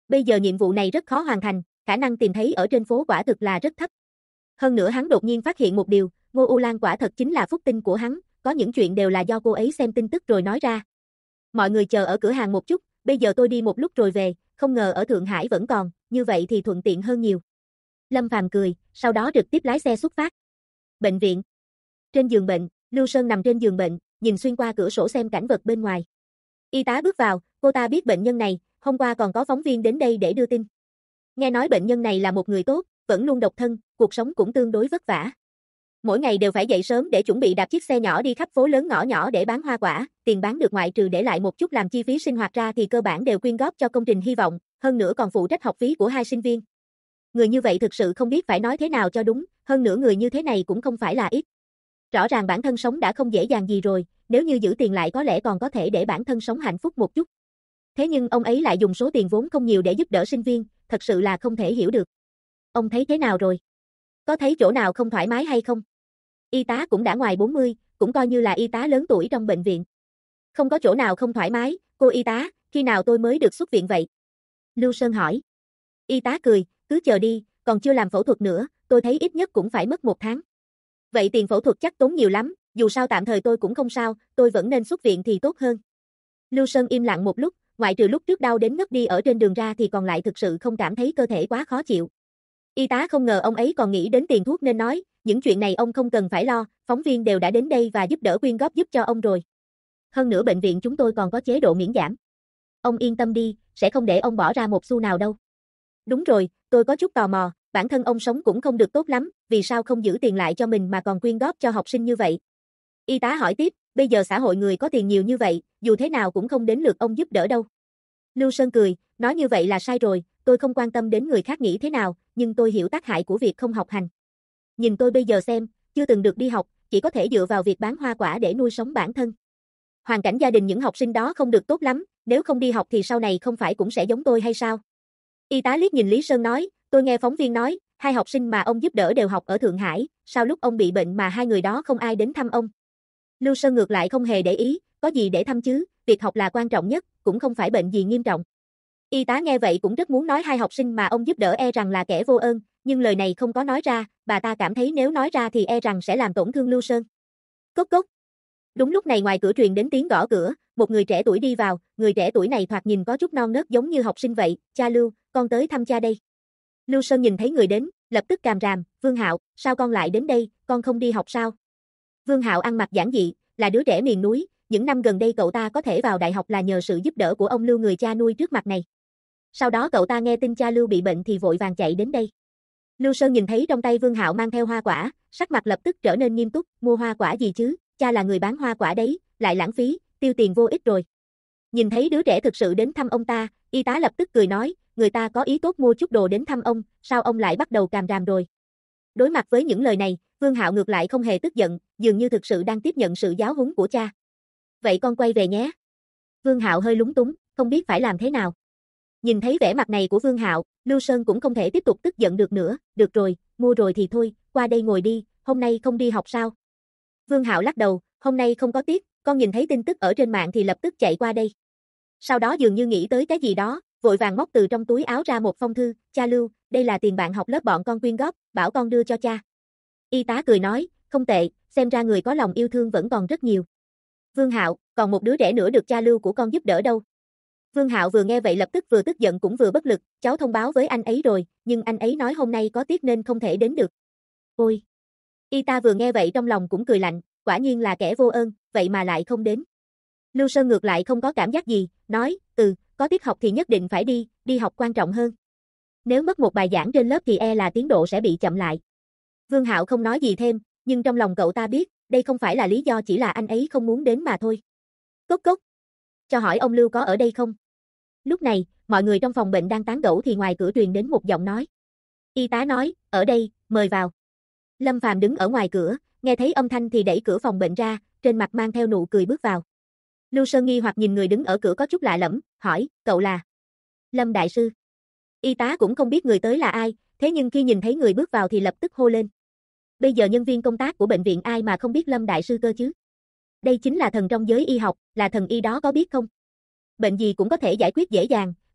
Bây giờ nhiệm vụ này rất khó hoàn thành, khả năng tìm thấy ở trên phố quả thực là rất thấp. Hơn nữa hắn đột nhiên phát hiện một điều, Ngô U Lan quả thật chính là phúc tinh của hắn, có những chuyện đều là do cô ấy xem tin tức rồi nói ra. Mọi người chờ ở cửa hàng một chút, bây giờ tôi đi một lúc rồi về, không ngờ ở Thượng Hải vẫn còn, như vậy thì thuận tiện hơn nhiều. Lâm Phàm cười, sau đó trực tiếp lái xe xuất phát. Bệnh viện. Trên giường bệnh, Lưu Sơn nằm trên giường bệnh, nhìn xuyên qua cửa sổ xem cảnh vật bên ngoài. Y tá bước vào, cô ta biết bệnh nhân này, hôm qua còn có phóng viên đến đây để đưa tin. Nghe nói bệnh nhân này là một người tốt, vẫn luôn độc thân, cuộc sống cũng tương đối vất vả. Mỗi ngày đều phải dậy sớm để chuẩn bị đạp chiếc xe nhỏ đi khắp phố lớn ngõ nhỏ để bán hoa quả, tiền bán được ngoại trừ để lại một chút làm chi phí sinh hoạt ra thì cơ bản đều quyên góp cho công trình hy vọng, hơn nữa còn phụ trách học phí của 2 sinh viên. Người như vậy thực sự không biết phải nói thế nào cho đúng, hơn nữa người như thế này cũng không phải là ít. Rõ ràng bản thân sống đã không dễ dàng gì rồi, nếu như giữ tiền lại có lẽ còn có thể để bản thân sống hạnh phúc một chút. Thế nhưng ông ấy lại dùng số tiền vốn không nhiều để giúp đỡ sinh viên, thật sự là không thể hiểu được. Ông thấy thế nào rồi? Có thấy chỗ nào không thoải mái hay không? Y tá cũng đã ngoài 40, cũng coi như là y tá lớn tuổi trong bệnh viện. Không có chỗ nào không thoải mái, cô y tá, khi nào tôi mới được xuất viện vậy? Lưu Sơn hỏi. Y tá cười, cứ chờ đi, còn chưa làm phẫu thuật nữa, tôi thấy ít nhất cũng phải mất 1 tháng. Vậy tiền phẫu thuật chắc tốn nhiều lắm, dù sao tạm thời tôi cũng không sao, tôi vẫn nên xuất viện thì tốt hơn. Lưu Sơn im lặng một lúc, ngoại trừ lúc trước đau đến ngất đi ở trên đường ra thì còn lại thực sự không cảm thấy cơ thể quá khó chịu. Y tá không ngờ ông ấy còn nghĩ đến tiền thuốc nên nói, những chuyện này ông không cần phải lo, phóng viên đều đã đến đây và giúp đỡ quyên góp giúp cho ông rồi. Hơn nữa bệnh viện chúng tôi còn có chế độ miễn giảm. Ông yên tâm đi, sẽ không để ông bỏ ra một xu nào đâu. Đúng rồi, tôi có chút tò mò, bản thân ông sống cũng không được tốt lắm, vì sao không giữ tiền lại cho mình mà còn quyên góp cho học sinh như vậy? Y tá hỏi tiếp, bây giờ xã hội người có tiền nhiều như vậy, dù thế nào cũng không đến lượt ông giúp đỡ đâu. Lưu Sơn cười, nói như vậy là sai rồi, tôi không quan tâm đến người khác nghĩ thế nào, nhưng tôi hiểu tác hại của việc không học hành. Nhìn tôi bây giờ xem, chưa từng được đi học, chỉ có thể dựa vào việc bán hoa quả để nuôi sống bản thân. Hoàn cảnh gia đình những học sinh đó không được tốt lắm, nếu không đi học thì sau này không phải cũng sẽ giống tôi hay sao? Y tá liếc nhìn Lý Sơn nói, tôi nghe phóng viên nói, 2 học sinh mà ông giúp đỡ đều học ở Thượng Hải, sao lúc ông bị bệnh mà 2 người đó không ai đến thăm ông? Lưu Sơn ngược lại không hề để ý, có gì để thăm chứ, việc học là quan trọng nhất, cũng không phải bệnh gì nghiêm trọng. Y tá nghe vậy cũng rất muốn nói 2 học sinh mà ông giúp đỡ e rằng là kẻ vô ơn, nhưng lời này không có nói ra, bà ta cảm thấy nếu nói ra thì e rằng sẽ làm tổn thương Lưu Sơn. Cốc cốc. Đúng lúc này ngoài cửa truyền đến tiếng gõ cửa, một người trẻ tuổi đi vào, người trẻ tuổi này thoạt nhìn có chút non nớt giống như học sinh vậy, cha Lưu, con tới thăm cha đây. Lưu Sơn nhìn thấy người đến, lập tức càm ràm, Vương Hạo, sao con lại đến đây, con không đi học sao? Vương Hạo ăn mặc giản dị, là đứa trẻ miền núi, những năm gần đây cậu ta có thể vào đại học là nhờ sự giúp đỡ của ông Lưu người cha nuôi trước mặt này. Sau đó cậu ta nghe tin cha Lưu bị bệnh thì vội vàng chạy đến đây. Lưu Sơn nhìn thấy trong tay Vương Hạo mang theo hoa quả, sắc mặt lập tức trở nên nghiêm túc, mua hoa quả gì chứ, cha là người bán hoa quả đấy, lại lãng phí, tiêu tiền vô ích rồi. Nhìn thấy đứa trẻ thực sự đến thăm ông ta, y tá lập tức cười nói, người ta có ý tốt mua chút đồ đến thăm ông, sao ông lại bắt đầu càm ràm rồi? Đối mặt với những lời này, Vương Hạo ngược lại không hề tức giận, dường như thực sự đang tiếp nhận sự giáo huấn của cha. Vậy con quay về nhé. Vương Hạo hơi lúng túng, không biết phải làm thế nào. Nhìn thấy vẻ mặt này của Vương Hạo, Lưu Sơn cũng không thể tiếp tục tức giận được nữa, được rồi, mua rồi thì thôi, qua đây ngồi đi, hôm nay không đi học sao? Vương Hạo lắc đầu, hôm nay không có tiết, con nhìn thấy tin tức ở trên mạng thì lập tức chạy qua đây. Sau đó dường như nghĩ tới cái gì đó, vội vàng móc từ trong túi áo ra một phong thư, cha Lưu, đây là tiền bạn học lớp bọn con quyên góp, bảo con đưa cho cha. Y tá cười nói, không tệ, xem ra người có lòng yêu thương vẫn còn rất nhiều. Vương Hạo, còn một đứa trẻ nữa được cha Lưu của con giúp đỡ đâu? Vương Hạo vừa nghe vậy lập tức vừa tức giận cũng vừa bất lực, cháu thông báo với anh ấy rồi, nhưng anh ấy nói hôm nay có tiết nên không thể đến được. Ôi! Y tá vừa nghe vậy trong lòng cũng cười lạnh, quả nhiên là kẻ vô ơn, vậy mà lại không đến. Lưu Sơn ngược lại không có cảm giác gì, nói, có tiết học thì nhất định phải đi, đi học quan trọng hơn. Nếu mất một bài giảng trên lớp thì e là tiến độ sẽ bị chậm lại. Vương Hạo không nói gì thêm, nhưng trong lòng cậu ta biết, đây không phải là lý do chỉ là anh ấy không muốn đến mà thôi. Cốc cốc. Cho hỏi ông Lưu có ở đây không? Lúc này, mọi người trong phòng bệnh đang tán gẫu thì ngoài cửa truyền đến một giọng nói. Y tá nói, ở đây, mời vào. Lâm Phàm đứng ở ngoài cửa, nghe thấy âm thanh thì đẩy cửa phòng bệnh ra, trên mặt mang theo nụ cười bước vào. Lưu Sơn nghi hoặc nhìn người đứng ở cửa có chút lạ lẫm, hỏi, cậu là Lâm đại sư. Y tá cũng không biết người tới là ai, thế nhưng khi nhìn thấy người bước vào thì lập tức hô lên. Bây giờ nhân viên công tác của bệnh viện ai mà không biết Lâm đại sư cơ chứ? Đây chính là thần trong giới y học, là thần y đó có biết không? Bệnh gì cũng có thể giải quyết dễ dàng,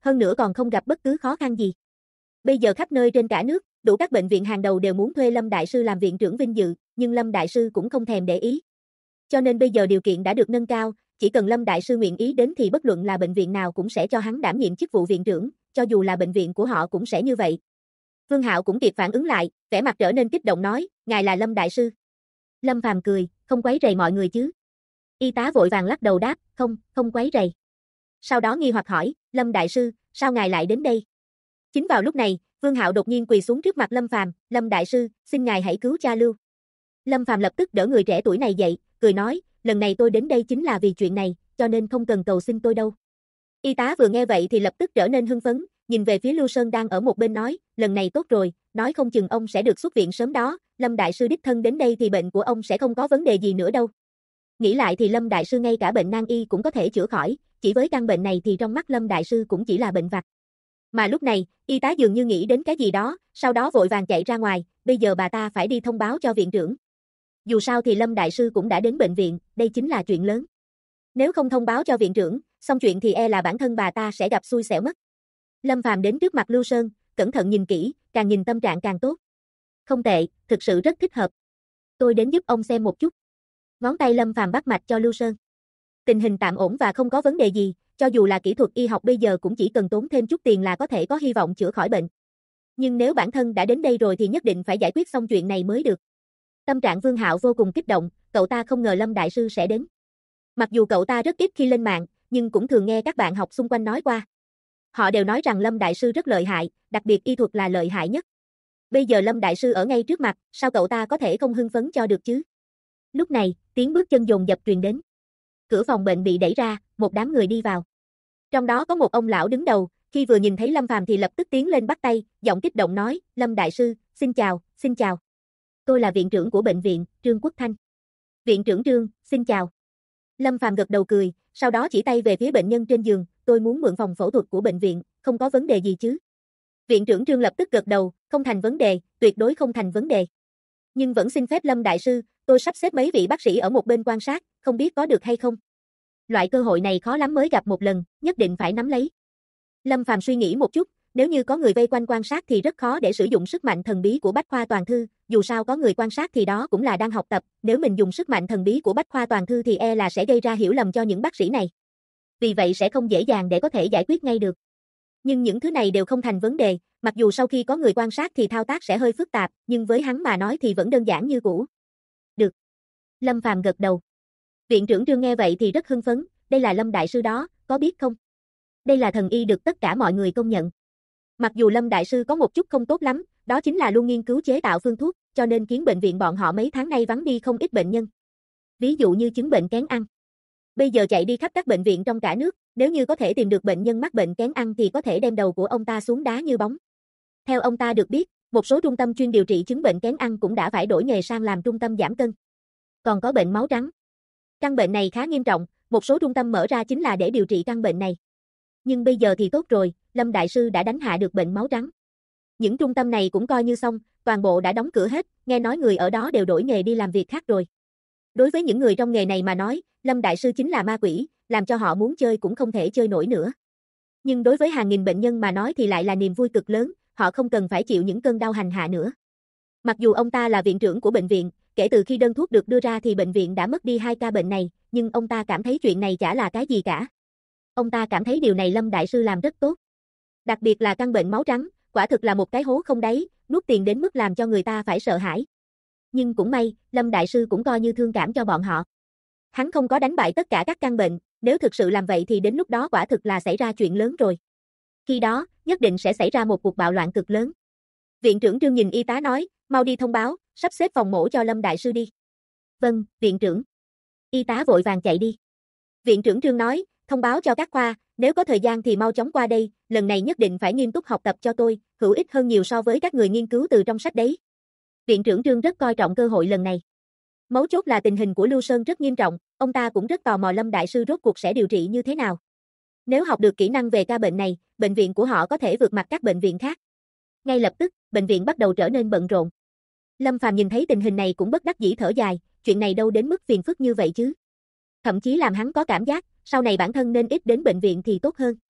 hơn nữa còn không gặp bất cứ khó khăn gì. Bây giờ khắp nơi trên cả nước, đủ các bệnh viện hàng đầu đều muốn thuê Lâm Đại Sư làm viện trưởng vinh dự, nhưng Lâm Đại Sư cũng không thèm để ý. Cho nên bây giờ điều kiện đã được nâng cao, chỉ cần Lâm Đại Sư nguyện ý đến thì bất luận là bệnh viện nào cũng sẽ cho hắn đảm nhiệm chức vụ viện trưởng, cho dù là bệnh viện của họ cũng sẽ như vậy. Vương Hạo cũng kịp phản ứng lại, vẻ mặt trở nên kích động nói, ngài là Lâm Đại Sư. Lâm Phàm cười, không quấy rầy mọi người chứ. Y tá vội vàng lắc đầu đáp, không quấy rầy. Sau đó nghi hoặc hỏi, Lâm Đại Sư, sao ngài lại đến đây? Chính vào lúc này, Vương Hạo đột nhiên quỳ xuống trước mặt Lâm Phàm, Lâm Đại Sư, xin ngài hãy cứu cha Lưu. Lâm Phàm lập tức đỡ người trẻ tuổi này dậy, cười nói, lần này tôi đến đây chính là vì chuyện này, cho nên không cần cầu xin tôi đâu. Y tá vừa nghe vậy thì lập tức trở nên hưng phấn, nhìn về phía Lưu Sơn đang ở một bên nói, lần này tốt rồi, nói không chừng ông sẽ được xuất viện sớm đó, Lâm Đại Sư đích thân đến đây thì bệnh của ông sẽ không có vấn đề gì nữa đâu. Nghĩ lại thì Lâm Đại Sư ngay cả bệnh nan y cũng có thể chữa khỏi, chỉ với căn bệnh này thì trong mắt Lâm Đại Sư cũng chỉ là bệnh vặt. Mà lúc này, y tá dường như nghĩ đến cái gì đó, sau đó vội vàng chạy ra ngoài, bây giờ bà ta phải đi thông báo cho viện trưởng. Dù sao thì Lâm Đại Sư cũng đã đến bệnh viện, đây chính là chuyện lớn. Nếu không thông báo cho viện trưởng, xong chuyện thì e là bản thân bà ta sẽ gặp xui xẻo mất. Lâm Phàm đến trước mặt Lưu Sơn, cẩn thận nhìn kỹ, càng nhìn tâm trạng càng tốt. Không tệ, thực sự rất thích hợp. Tôi đến giúp ông xem một chút. Ngón tay Lâm Phàm bắt mạch cho Lưu Sơn. Tình hình tạm ổn và không có vấn đề gì, cho dù là kỹ thuật y học bây giờ cũng chỉ cần tốn thêm chút tiền là có thể có hy vọng chữa khỏi bệnh. Nhưng nếu bản thân đã đến đây rồi thì nhất định phải giải quyết xong chuyện này mới được. Tâm trạng Vương Hạo vô cùng kích động, cậu ta không ngờ Lâm Đại Sư sẽ đến. Mặc dù cậu ta rất ít khi lên mạng, nhưng cũng thường nghe các bạn học xung quanh nói qua. Họ đều nói rằng Lâm Đại Sư rất lợi hại, đặc biệt y thuật là lợi hại nhất. Bây giờ Lâm Đại Sư ở ngay trước mặt, sao cậu ta có thể không hưng phấn cho được chứ? Lúc này, tiếng bước chân dồn dập truyền đến. Cửa phòng bệnh bị đẩy ra, một đám người đi vào. Trong đó có một ông lão đứng đầu, khi vừa nhìn thấy Lâm Phàm thì lập tức tiến lên bắt tay, giọng kích động nói, Lâm Đại Sư, xin chào, xin chào. Tôi là viện trưởng của bệnh viện, Trương Quốc Thanh. Viện trưởng Trương, xin chào. Lâm Phàm gật đầu cười, sau đó chỉ tay về phía bệnh nhân trên giường, tôi muốn mượn phòng phẫu thuật của bệnh viện, không có vấn đề gì chứ. Viện trưởng Trương lập tức gật đầu, không thành vấn đề, tuyệt đối không thành vấn đề. Nhưng vẫn xin phép Lâm Đại Sư, tôi sắp xếp mấy vị bác sĩ ở một bên quan sát, không biết có được hay không. Loại cơ hội này khó lắm mới gặp một lần, nhất định phải nắm lấy. Lâm Phàm suy nghĩ một chút, nếu như có người vây quanh quan sát thì rất khó để sử dụng sức mạnh thần bí của Bách Khoa Toàn Thư, dù sao có người quan sát thì đó cũng là đang học tập, nếu mình dùng sức mạnh thần bí của Bách Khoa Toàn Thư thì e là sẽ gây ra hiểu lầm cho những bác sĩ này. Vì vậy sẽ không dễ dàng để có thể giải quyết ngay được. Nhưng những thứ này đều không thành vấn đề, mặc dù sau khi có người quan sát thì thao tác sẽ hơi phức tạp, nhưng với hắn mà nói thì vẫn đơn giản như cũ. Được. Lâm Phàm gật đầu. Viện trưởng Trương nghe vậy thì rất hưng phấn, đây là Lâm Đại Sư đó, có biết không? Đây là thần y được tất cả mọi người công nhận. Mặc dù Lâm Đại Sư có một chút không tốt lắm, đó chính là luôn nghiên cứu chế tạo phương thuốc, cho nên khiến bệnh viện bọn họ mấy tháng nay vắng đi không ít bệnh nhân. Ví dụ như chứng bệnh kén ăn. Bây giờ chạy đi khắp các bệnh viện trong cả nước, nếu như có thể tìm được bệnh nhân mắc bệnh kén ăn thì có thể đem đầu của ông ta xuống đá như bóng. Theo ông ta được biết, một số trung tâm chuyên điều trị chứng bệnh kén ăn cũng đã phải đổi nghề sang làm trung tâm giảm cân. Còn có bệnh máu trắng. Căn bệnh này khá nghiêm trọng, một số trung tâm mở ra chính là để điều trị căn bệnh này. Nhưng bây giờ thì tốt rồi, Lâm Đại Sư đã đánh hạ được bệnh máu trắng. Những trung tâm này cũng coi như xong, toàn bộ đã đóng cửa hết, nghe nói người ở đó đều đổi nghề đi làm việc khác rồi. Đối với những người trong nghề này mà nói, Lâm Đại Sư chính là ma quỷ, làm cho họ muốn chơi cũng không thể chơi nổi nữa. Nhưng đối với hàng nghìn bệnh nhân mà nói thì lại là niềm vui cực lớn, họ không cần phải chịu những cơn đau hành hạ nữa. Mặc dù ông ta là viện trưởng của bệnh viện, kể từ khi đơn thuốc được đưa ra thì bệnh viện đã mất đi 2 ca bệnh này, nhưng ông ta cảm thấy chuyện này chả là cái gì cả. Ông ta cảm thấy điều này Lâm Đại Sư làm rất tốt. Đặc biệt là căn bệnh máu trắng, quả thực là một cái hố không đáy, nuốt tiền đến mức làm cho người ta phải sợ hãi. Nhưng cũng may, Lâm Đại Sư cũng coi như thương cảm cho bọn họ. Hắn không có đánh bại tất cả các căn bệnh, nếu thực sự làm vậy thì đến lúc đó quả thực là xảy ra chuyện lớn rồi. Khi đó, nhất định sẽ xảy ra một cuộc bạo loạn cực lớn. Viện trưởng Trương nhìn y tá nói, mau đi thông báo, sắp xếp phòng mổ cho Lâm Đại Sư đi. Vâng, viện trưởng. Y tá vội vàng chạy đi. Viện trưởng Trương nói, thông báo cho các khoa, nếu có thời gian thì mau chóng qua đây, lần này nhất định phải nghiêm túc học tập cho tôi, hữu ích hơn nhiều so với các người nghiên cứu từ trong sách đấy. Viện trưởng Trương rất coi trọng cơ hội lần này. Mấu chốt là tình hình của Lưu Sơn rất nghiêm trọng, ông ta cũng rất tò mò Lâm Đại Sư rốt cuộc sẽ điều trị như thế nào. Nếu học được kỹ năng về ca bệnh này, bệnh viện của họ có thể vượt mặt các bệnh viện khác. Ngay lập tức, bệnh viện bắt đầu trở nên bận rộn. Lâm Phàm nhìn thấy tình hình này cũng bất đắc dĩ thở dài, chuyện này đâu đến mức phiền phức như vậy chứ. Thậm chí làm hắn có cảm giác, sau này bản thân nên ít đến bệnh viện thì tốt hơn.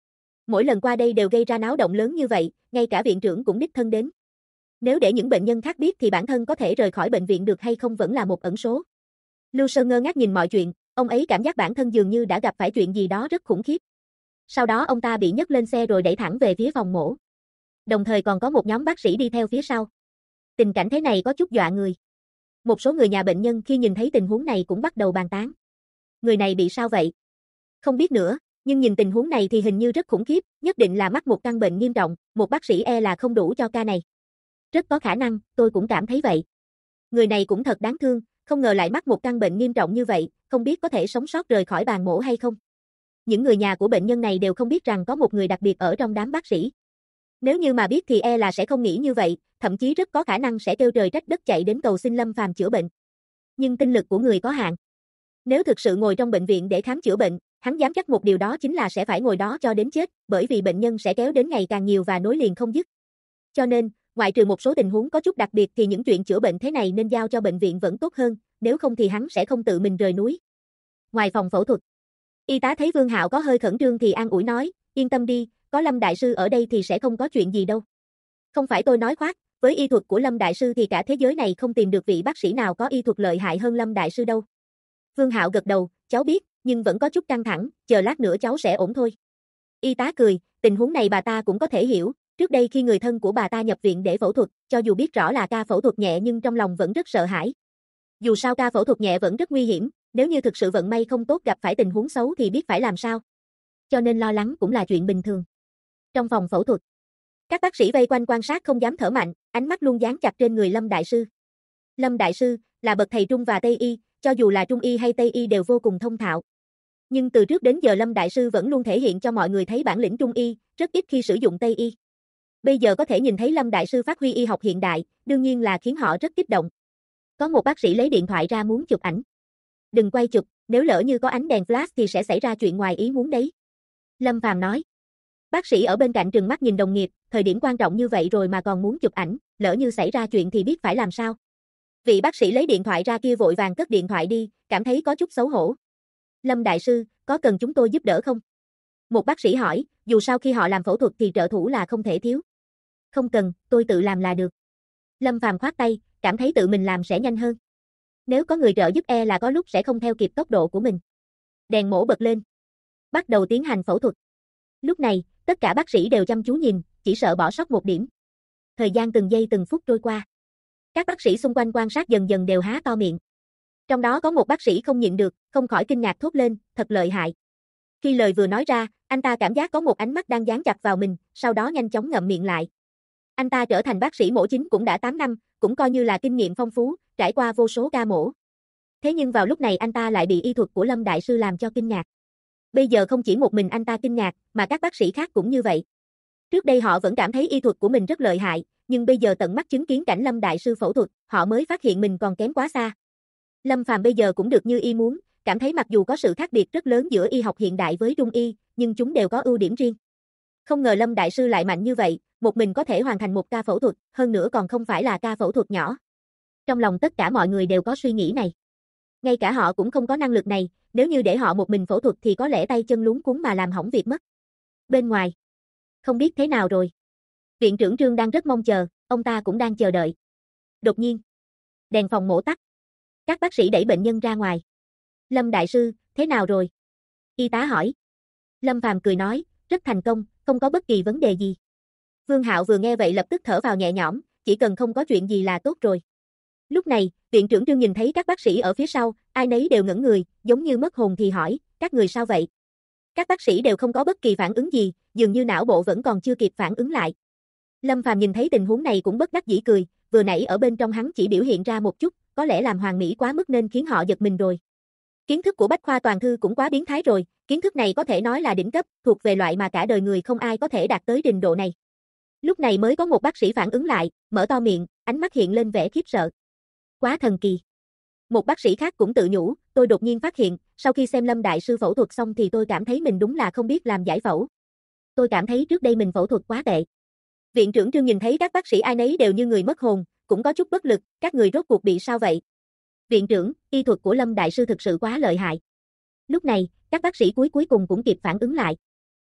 Mỗi lần qua đây đều gây ra náo động lớn như vậy, ngay cả viện trưởng cũng đích thân đến. Nếu để những bệnh nhân khác biết thì bản thân có thể rời khỏi bệnh viện được hay không vẫn là một ẩn số. Lưu Sơn ngơ ngác nhìn mọi chuyện, ông ấy cảm giác bản thân dường như đã gặp phải chuyện gì đó rất khủng khiếp. Sau đó ông ta bị nhấc lên xe rồi đẩy thẳng về phía phòng mổ. Đồng thời còn có một nhóm bác sĩ đi theo phía sau. Tình cảnh thế này có chút dọa người. Một số người nhà bệnh nhân khi nhìn thấy tình huống này cũng bắt đầu bàn tán. Người này bị sao vậy? Không biết nữa, nhưng nhìn tình huống này thì hình như rất khủng khiếp, nhất định là mắc một căn bệnh nghiêm trọng, một bác sĩ e là không đủ cho ca này. Rất có khả năng, tôi cũng cảm thấy vậy. Người này cũng thật đáng thương, không ngờ lại mắc một căn bệnh nghiêm trọng như vậy, không biết có thể sống sót rời khỏi bàn mổ hay không. Những người nhà của bệnh nhân này đều không biết rằng có một người đặc biệt ở trong đám bác sĩ. Nếu như mà biết thì e là sẽ không nghĩ như vậy, thậm chí rất có khả năng sẽ kêu trời trách đất chạy đến cầu xin Lâm Phàm chữa bệnh. Nhưng tinh lực của người có hạn. Nếu thực sự ngồi trong bệnh viện để khám chữa bệnh, hắn dám chắc một điều đó chính là sẽ phải ngồi đó cho đến chết, bởi vì bệnh nhân sẽ kéo đến ngày càng nhiều và nối liền không dứt. Cho nên, ngoại trừ một số tình huống có chút đặc biệt thì những chuyện chữa bệnh thế này nên giao cho bệnh viện vẫn tốt hơn, nếu không thì hắn sẽ không tự mình rời núi. Ngoài phòng phẫu thuật, y tá thấy Vương Hạo có hơi khẩn trương thì an ủi nói, yên tâm đi, có Lâm Đại Sư ở đây thì sẽ không có chuyện gì đâu. Không phải tôi nói khoác, với y thuật của Lâm Đại Sư thì cả thế giới này không tìm được vị bác sĩ nào có y thuật lợi hại hơn Lâm Đại Sư đâu. Vương Hạo gật đầu, cháu biết, nhưng vẫn có chút căng thẳng, chờ lát nữa cháu sẽ ổn thôi. Y tá cười, tình huống này bà ta cũng có thể hiểu, trước đây khi người thân của bà ta nhập viện để phẫu thuật, cho dù biết rõ là ca phẫu thuật nhẹ nhưng trong lòng vẫn rất sợ hãi. Dù sao ca phẫu thuật nhẹ vẫn rất nguy hiểm, nếu như thực sự vận may không tốt gặp phải tình huống xấu thì biết phải làm sao. Cho nên lo lắng cũng là chuyện bình thường. Trong phòng phẫu thuật, các bác sĩ vây quanh quan sát không dám thở mạnh, ánh mắt luôn dán chặt trên người Lâm Đại Sư. Lâm Đại Sư là bậc thầy Trung và Tây y, cho dù là Trung y hay Tây y đều vô cùng thông thạo. Nhưng từ trước đến giờ Lâm Đại Sư vẫn luôn thể hiện cho mọi người thấy bản lĩnh Trung y, rất ít khi sử dụng Tây y. Bây giờ có thể nhìn thấy Lâm Đại Sư phát huy y học hiện đại, đương nhiên là khiến họ rất kích động. Có một bác sĩ lấy điện thoại ra muốn chụp ảnh. Đừng quay chụp, nếu lỡ như có ánh đèn flash thì sẽ xảy ra chuyện ngoài ý muốn đấy. Lâm Phàm nói. Bác sĩ ở bên cạnh trừng mắt nhìn đồng nghiệp, thời điểm quan trọng như vậy rồi mà còn muốn chụp ảnh, lỡ như xảy ra chuyện thì biết phải làm sao. Vị bác sĩ lấy điện thoại ra kia vội vàng cất điện thoại đi, cảm thấy có chút xấu hổ. Lâm Đại Sư, có cần chúng tôi giúp đỡ không? Một bác sĩ hỏi, dù sao khi họ làm phẫu thuật thì trợ thủ là không thể thiếu. Không cần, tôi tự làm là được. Lâm Phàm khoát tay, cảm thấy tự mình làm sẽ nhanh hơn. Nếu có người trợ giúp e là có lúc sẽ không theo kịp tốc độ của mình. Đèn mổ bật lên. Bắt đầu tiến hành phẫu thuật. Lúc này, tất cả bác sĩ đều chăm chú nhìn, chỉ sợ bỏ sót một điểm. Thời gian từng giây từng phút trôi qua. Các bác sĩ xung quanh quan sát dần dần đều há to miệng. Trong đó có một bác sĩ không nhịn được, không khỏi kinh ngạc thốt lên, thật lợi hại. Khi lời vừa nói ra, anh ta cảm giác có một ánh mắt đang dán chặt vào mình, sau đó nhanh chóng ngậm miệng lại. Anh ta trở thành bác sĩ mổ chính cũng đã 8 năm, cũng coi như là kinh nghiệm phong phú, trải qua vô số ca mổ. Thế nhưng vào lúc này anh ta lại bị y thuật của Lâm Đại Sư làm cho kinh ngạc. Bây giờ không chỉ một mình anh ta kinh ngạc, mà các bác sĩ khác cũng như vậy. Trước đây họ vẫn cảm thấy y thuật của mình rất lợi hại, nhưng bây giờ tận mắt chứng kiến cảnh Lâm Đại Sư phẫu thuật, họ mới phát hiện mình còn kém quá xa. Lâm Phàm bây giờ cũng được như y muốn, cảm thấy mặc dù có sự khác biệt rất lớn giữa y học hiện đại với Trung y, nhưng chúng đều có ưu điểm riêng. Không ngờ Lâm Đại Sư lại mạnh như vậy, một mình có thể hoàn thành một ca phẫu thuật, hơn nữa còn không phải là ca phẫu thuật nhỏ. Trong lòng tất cả mọi người đều có suy nghĩ này. Ngay cả họ cũng không có năng lực này, nếu như để họ một mình phẫu thuật thì có lẽ tay chân luống cuống mà làm hỏng việc mất. Bên ngoài, không biết thế nào rồi. Viện trưởng Trương đang rất mong chờ, ông ta cũng đang chờ đợi. Đột nhiên, đèn phòng mổ tắt. Các bác sĩ đẩy bệnh nhân ra ngoài. Lâm Đại Sư, thế nào rồi? Y tá hỏi. Lâm Phàm cười nói, rất thành công, không có bất kỳ vấn đề gì. Vương Hạo vừa nghe vậy lập tức thở vào nhẹ nhõm, chỉ cần không có chuyện gì là tốt rồi. Lúc này, viện trưởng Trương nhìn thấy các bác sĩ ở phía sau, ai nấy đều ngẩn người, giống như mất hồn thì hỏi, các người sao vậy? Các bác sĩ đều không có bất kỳ phản ứng gì, dường như não bộ vẫn còn chưa kịp phản ứng lại. Lâm Phàm nhìn thấy tình huống này cũng bất đắc dĩ cười, vừa nãy ở bên trong hắn chỉ biểu hiện ra một chút, có lẽ làm hoàn mỹ quá mức nên khiến họ giật mình rồi. Kiến thức của Bách Khoa Toàn Thư cũng quá biến thái rồi, kiến thức này có thể nói là đỉnh cấp, thuộc về loại mà cả đời người không ai có thể đạt tới trình độ này. Lúc này mới có một bác sĩ phản ứng lại, mở to miệng, ánh mắt hiện lên vẻ khiếp sợ. Quá thần kỳ. Một bác sĩ khác cũng tự nhủ, tôi đột nhiên phát hiện, sau khi xem Lâm Đại Sư phẫu thuật xong thì tôi cảm thấy mình đúng là không biết làm giải phẫu. Tôi cảm thấy trước đây mình phẫu thuật quá tệ. Viện trưởng Trương nhìn thấy các bác sĩ ai nấy đều như người mất hồn, cũng có chút bất lực, các người rốt cuộc bị sao vậy? Viện trưởng, y thuật của Lâm Đại Sư thực sự quá lợi hại. Lúc này, các bác sĩ cuối cùng cũng kịp phản ứng lại.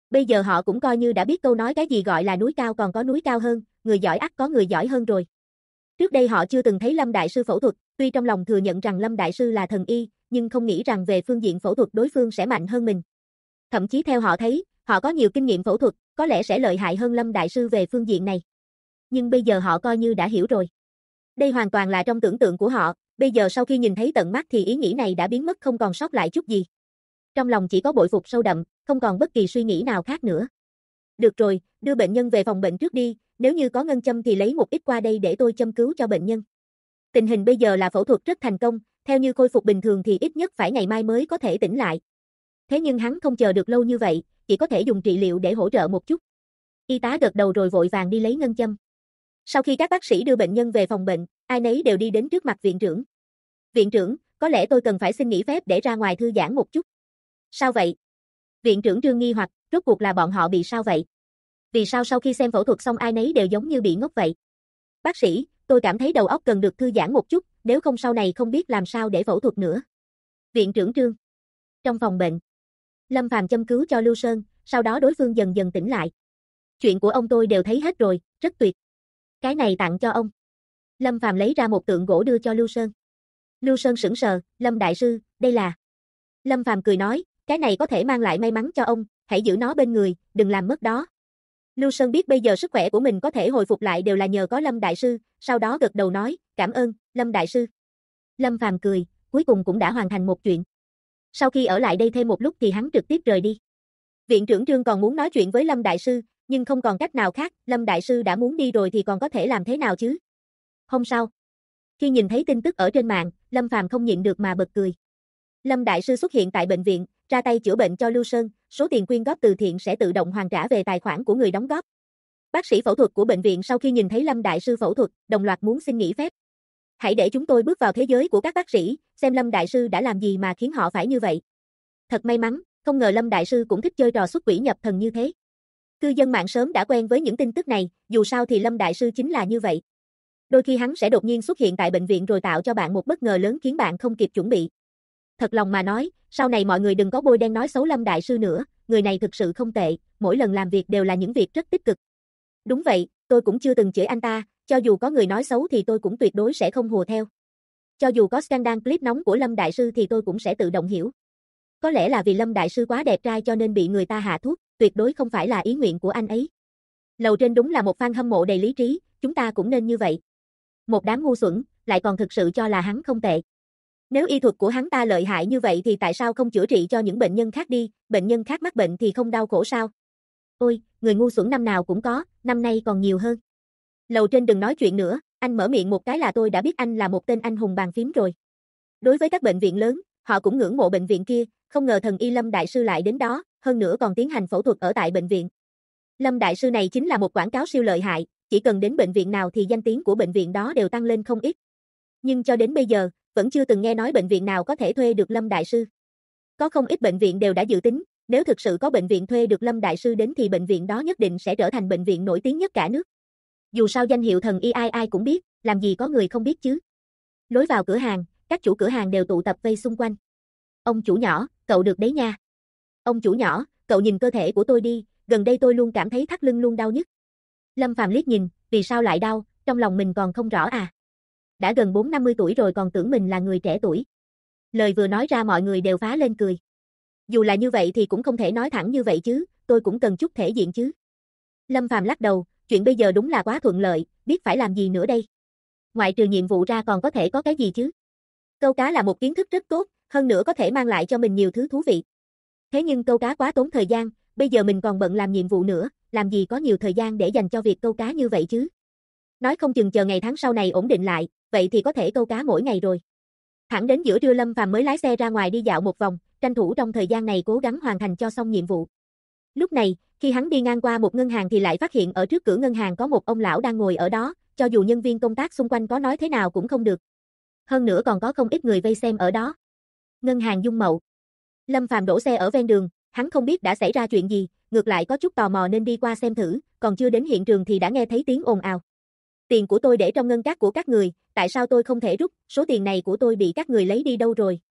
Bây giờ họ cũng coi như đã biết câu nói cái gì gọi là núi cao còn có núi cao hơn, người giỏi ắt có người giỏi hơn rồi. Trước đây họ chưa từng thấy Lâm Đại Sư phẫu thuật, tuy trong lòng thừa nhận rằng Lâm Đại Sư là thần y, nhưng không nghĩ rằng về phương diện phẫu thuật đối phương sẽ mạnh hơn mình. Thậm chí theo họ thấy, họ có nhiều kinh nghiệm phẫu thuật, có lẽ sẽ lợi hại hơn Lâm Đại Sư về phương diện này. Nhưng bây giờ họ coi như đã hiểu rồi. Đây hoàn toàn là trong tưởng tượng của họ, bây giờ sau khi nhìn thấy tận mắt thì ý nghĩ này đã biến mất không còn sót lại chút gì. Trong lòng chỉ có bội phục sâu đậm, không còn bất kỳ suy nghĩ nào khác nữa. Được rồi, đưa bệnh nhân về phòng bệnh trước đi, nếu như có ngân châm thì lấy một ít qua đây để tôi châm cứu cho bệnh nhân. Tình hình bây giờ là phẫu thuật rất thành công, theo như khôi phục bình thường thì ít nhất phải ngày mai mới có thể tỉnh lại. Thế nhưng hắn không chờ được lâu như vậy, chỉ có thể dùng trị liệu để hỗ trợ một chút. Y tá gật đầu rồi vội vàng đi lấy ngân châm. Sau khi các bác sĩ đưa bệnh nhân về phòng bệnh, ai nấy đều đi đến trước mặt viện trưởng. Viện trưởng, có lẽ tôi cần phải xin nghỉ phép để ra ngoài thư giãn một chút. Sao vậy? Viện trưởng Trương nghi hoặc, rốt cuộc là bọn họ bị sao vậy? Vì sao sau khi xem phẫu thuật xong ai nấy đều giống như bị ngốc vậy? Bác sĩ, tôi cảm thấy đầu óc cần được thư giãn một chút, nếu không sau này không biết làm sao để phẫu thuật nữa. Viện trưởng Trương. Trong phòng bệnh, Lâm Phàm châm cứu cho Lưu Sơn, sau đó đối phương dần dần tỉnh lại. Chuyện của ông tôi đều thấy hết rồi, rất tuyệt. Cái này tặng cho ông. Lâm Phàm lấy ra một tượng gỗ đưa cho Lưu Sơn. Lưu Sơn sững sờ, Lâm Đại Sư, đây là... Lâm Phàm cười nói, cái này có thể mang lại may mắn cho ông, hãy giữ nó bên người, đừng làm mất đó. Lưu Sơn biết bây giờ sức khỏe của mình có thể hồi phục lại đều là nhờ có Lâm Đại Sư, sau đó gật đầu nói, cảm ơn, Lâm Đại Sư. Lâm Phàm cười, cuối cùng cũng đã hoàn thành một chuyện. Sau khi ở lại đây thêm một lúc thì hắn trực tiếp rời đi. Viện trưởng Trương còn muốn nói chuyện với Lâm Đại Sư, nhưng không còn cách nào khác, Lâm Đại Sư đã muốn đi rồi thì còn có thể làm thế nào chứ? Hôm sau, khi nhìn thấy tin tức ở trên mạng, Lâm Phàm không nhịn được mà bật cười. Lâm Đại Sư xuất hiện tại bệnh viện, ra tay chữa bệnh cho Lưu Sơn, số tiền quyên góp từ thiện sẽ tự động hoàn trả về tài khoản của người đóng góp. Bác sĩ phẫu thuật của bệnh viện sau khi nhìn thấy Lâm Đại Sư phẫu thuật, đồng loạt muốn xin nghỉ phép. Hãy để chúng tôi bước vào thế giới của các bác sĩ, xem Lâm Đại Sư đã làm gì mà khiến họ phải như vậy. Thật may mắn, không ngờ Lâm Đại Sư cũng thích chơi trò xuất quỷ nhập thần như thế. Cư dân mạng sớm đã quen với những tin tức này, dù sao thì Lâm Đại Sư chính là như vậy. Đôi khi hắn sẽ đột nhiên xuất hiện tại bệnh viện rồi tạo cho bạn một bất ngờ lớn khiến bạn không kịp chuẩn bị. Thật lòng mà nói, sau này mọi người đừng có bôi đen nói xấu Lâm Đại Sư nữa, người này thực sự không tệ, mỗi lần làm việc đều là những việc rất tích cực. Đúng vậy, tôi cũng chưa từng chửi anh ta, cho dù có người nói xấu thì tôi cũng tuyệt đối sẽ không hùa theo. Cho dù có scandal clip nóng của Lâm Đại Sư thì tôi cũng sẽ tự động hiểu. Có lẽ là vì Lâm Đại Sư quá đẹp trai cho nên bị người ta hạ thuốc, tuyệt đối không phải là ý nguyện của anh ấy. Lầu trên đúng là một fan hâm mộ đầy lý trí, chúng ta cũng nên như vậy. Một đám ngu xuẩn, lại còn thực sự cho là hắn không tệ. Nếu y thuật của hắn ta lợi hại như vậy thì tại sao không chữa trị cho những bệnh nhân khác đi, bệnh nhân khác mắc bệnh thì không đau khổ sao? Ôi, người ngu xuẩn năm nào cũng có, năm nay còn nhiều hơn. Lầu trên đừng nói chuyện nữa, anh mở miệng một cái là tôi đã biết anh là một tên anh hùng bàn phím rồi. Đối với các bệnh viện lớn, họ cũng ngưỡng mộ bệnh viện kia, không ngờ thần y Lâm Đại Sư lại đến đó, hơn nữa còn tiến hành phẫu thuật ở tại bệnh viện. Lâm Đại Sư này chính là một quảng cáo siêu lợi hại, chỉ cần đến bệnh viện nào thì danh tiếng của bệnh viện đó đều tăng lên không ít. Nhưng cho đến bây giờ, vẫn chưa từng nghe nói bệnh viện nào có thể thuê được Lâm Đại Sư. Có không ít bệnh viện đều đã dự tính, nếu thực sự có bệnh viện thuê được Lâm Đại Sư đến thì bệnh viện đó nhất định sẽ trở thành bệnh viện nổi tiếng nhất cả nước. Dù sao danh hiệu thần y ai ai cũng biết, làm gì có người không biết chứ. Lối vào cửa hàng, các chủ cửa hàng đều tụ tập vây xung quanh. Ông chủ nhỏ, cậu được đấy nha. Ông chủ nhỏ, cậu nhìn cơ thể của tôi đi, gần đây tôi luôn cảm thấy thắt lưng luôn đau nhức. Lâm Phàm liếc nhìn, vì sao lại đau, trong lòng mình còn không rõ à. Đã gần 4-50 tuổi rồi còn tưởng mình là người trẻ tuổi. Lời vừa nói ra mọi người đều phá lên cười. Dù là như vậy thì cũng không thể nói thẳng như vậy chứ, tôi cũng cần chút thể diện chứ. Lâm Phàm lắc đầu, chuyện bây giờ đúng là quá thuận lợi, biết phải làm gì nữa đây. Ngoại trừ nhiệm vụ ra còn có thể có cái gì chứ. Câu cá là một kiến thức rất tốt, hơn nữa có thể mang lại cho mình nhiều thứ thú vị. Thế nhưng câu cá quá tốn thời gian, bây giờ mình còn bận làm nhiệm vụ nữa, làm gì có nhiều thời gian để dành cho việc câu cá như vậy chứ. Nói không chừng chờ ngày tháng sau này ổn định lại, vậy thì có thể câu cá mỗi ngày rồi. Thẳng đến giữa trưa Lâm Phàm mới lái xe ra ngoài đi dạo một vòng, tranh thủ trong thời gian này cố gắng hoàn thành cho xong nhiệm vụ. Lúc này, khi hắn đi ngang qua một ngân hàng thì lại phát hiện ở trước cửa ngân hàng có một ông lão đang ngồi ở đó, cho dù nhân viên công tác xung quanh có nói thế nào cũng không được. Hơn nữa còn có không ít người vây xem ở đó. Ngân hàng Dung Mậu. Lâm Phàm đổ xe ở ven đường, hắn không biết đã xảy ra chuyện gì, ngược lại có chút tò mò nên đi qua xem thử, còn chưa đến hiện trường thì đã nghe thấy tiếng ồn ào. Tiền của tôi để trong ngân cát của các người, tại sao tôi không thể rút, số tiền này của tôi bị các người lấy đi đâu rồi?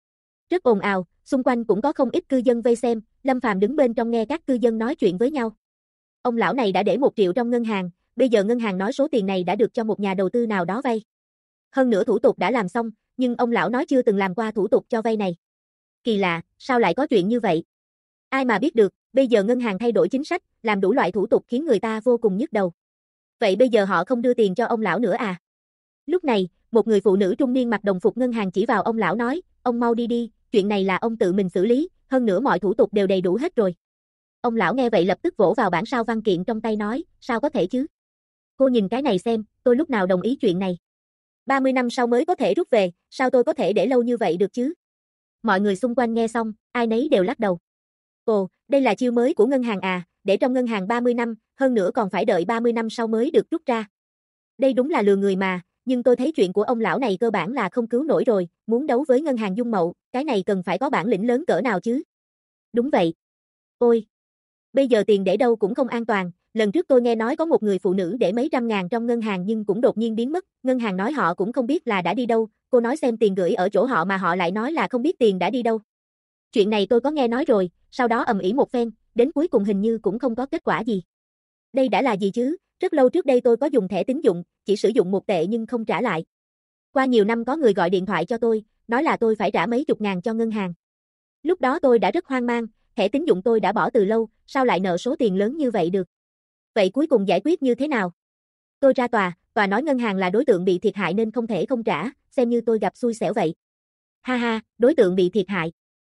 Rất ồn ào, xung quanh cũng có không ít cư dân vây xem, Lâm Phàm đứng bên trong nghe các cư dân nói chuyện với nhau. Ông lão này đã để 1 triệu trong ngân hàng, bây giờ ngân hàng nói số tiền này đã được cho một nhà đầu tư nào đó vay. Hơn nữa thủ tục đã làm xong, nhưng ông lão nói chưa từng làm qua thủ tục cho vay này. Kỳ lạ, sao lại có chuyện như vậy? Ai mà biết được, bây giờ ngân hàng thay đổi chính sách, làm đủ loại thủ tục khiến người ta vô cùng nhức đầu. Vậy bây giờ họ không đưa tiền cho ông lão nữa à? Lúc này, một người phụ nữ trung niên mặc đồng phục ngân hàng chỉ vào ông lão nói, ông mau đi đi, chuyện này là ông tự mình xử lý, hơn nữa mọi thủ tục đều đầy đủ hết rồi. Ông lão nghe vậy lập tức vỗ vào bản sao văn kiện trong tay nói, sao có thể chứ? Cô nhìn cái này xem, tôi lúc nào đồng ý chuyện này. 30 năm sau mới có thể rút về, sao tôi có thể để lâu như vậy được chứ? Mọi người xung quanh nghe xong, ai nấy đều lắc đầu. Ồ, đây là chiêu mới của ngân hàng à, để trong ngân hàng 30 năm, hơn nữa còn phải đợi 30 năm sau mới được rút ra. Đây đúng là lừa người mà, nhưng tôi thấy chuyện của ông lão này cơ bản là không cứu nổi rồi, muốn đấu với ngân hàng Dung Mậu, cái này cần phải có bản lĩnh lớn cỡ nào chứ. Đúng vậy. Ôi, bây giờ tiền để đâu cũng không an toàn, lần trước tôi nghe nói có một người phụ nữ để mấy trăm ngàn trong ngân hàng nhưng cũng đột nhiên biến mất, ngân hàng nói họ cũng không biết là đã đi đâu, cô nói xem tiền gửi ở chỗ họ mà họ lại nói là không biết tiền đã đi đâu. Chuyện này tôi có nghe nói rồi, sau đó ầm ĩ một phen, đến cuối cùng hình như cũng không có kết quả gì. Đây đã là gì chứ, rất lâu trước đây tôi có dùng thẻ tín dụng, chỉ sử dụng 1 tệ nhưng không trả lại. Qua nhiều năm có người gọi điện thoại cho tôi, nói là tôi phải trả mấy chục ngàn cho ngân hàng. Lúc đó tôi đã rất hoang mang, thẻ tín dụng tôi đã bỏ từ lâu, sao lại nợ số tiền lớn như vậy được? Vậy cuối cùng giải quyết như thế nào? Tôi ra tòa nói ngân hàng là đối tượng bị thiệt hại nên không thể không trả, xem như tôi gặp xui xẻo vậy. Ha ha, đối tượng bị thiệt hại.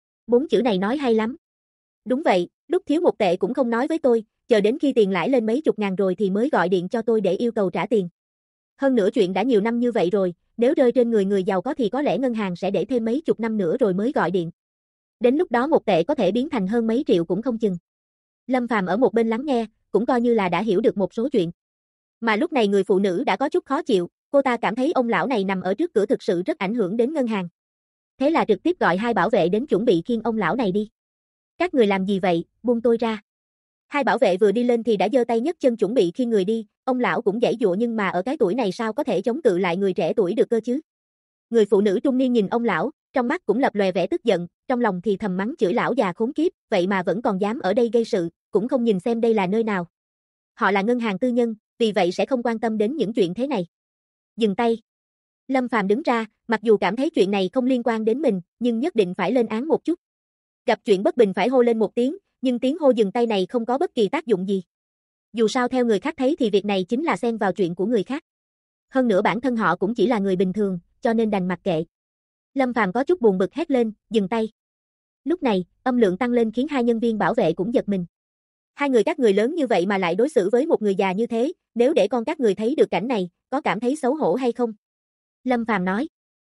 4 chữ này nói hay lắm. Đúng vậy, lúc thiếu 1 tệ cũng không nói với tôi, chờ đến khi tiền lãi lên mấy chục ngàn rồi thì mới gọi điện cho tôi để yêu cầu trả tiền. Hơn nữa chuyện đã nhiều năm như vậy rồi, nếu rơi trên người giàu có thì có lẽ ngân hàng sẽ để thêm mấy chục năm nữa rồi mới gọi điện. Đến lúc đó 1 tệ có thể biến thành hơn mấy triệu cũng không chừng. Lâm Phàm ở một bên lắng nghe, cũng coi như là đã hiểu được một số chuyện. Mà lúc này người phụ nữ đã có chút khó chịu, cô ta cảm thấy ông lão này nằm ở trước cửa thực sự rất ảnh hưởng đến ngân hàng. Thế là trực tiếp gọi 2 bảo vệ đến chuẩn bị khiêng ông lão này đi. Các người làm gì vậy, buông tôi ra. 2 bảo vệ vừa đi lên thì đã giơ tay nhấc chân chuẩn bị khiêng người đi, ông lão cũng giãy giụa nhưng mà ở cái tuổi này sao có thể chống cự lại người trẻ tuổi được cơ chứ. Người phụ nữ trung niên nhìn ông lão, trong mắt cũng lập lòe vẻ tức giận, trong lòng thì thầm mắng chửi lão già khốn kiếp, vậy mà vẫn còn dám ở đây gây sự, cũng không nhìn xem đây là nơi nào. Họ là ngân hàng tư nhân, vì vậy sẽ không quan tâm đến những chuyện thế này. Dừng tay. Lâm Phàm đứng ra, mặc dù cảm thấy chuyện này không liên quan đến mình, nhưng nhất định phải lên án một chút. Gặp chuyện bất bình phải hô lên một tiếng, nhưng tiếng hô dừng tay này không có bất kỳ tác dụng gì. Dù sao theo người khác thấy thì việc này chính là xen vào chuyện của người khác. Hơn nữa bản thân họ cũng chỉ là người bình thường, cho nên đành mặc kệ. Lâm Phàm có chút buồn bực hét lên, dừng tay. Lúc này, âm lượng tăng lên khiến 2 nhân viên bảo vệ cũng giật mình. 2 người các người lớn như vậy mà lại đối xử với một người già như thế, nếu để con các người thấy được cảnh này, có cảm thấy xấu hổ hay không? Lâm Phàm nói.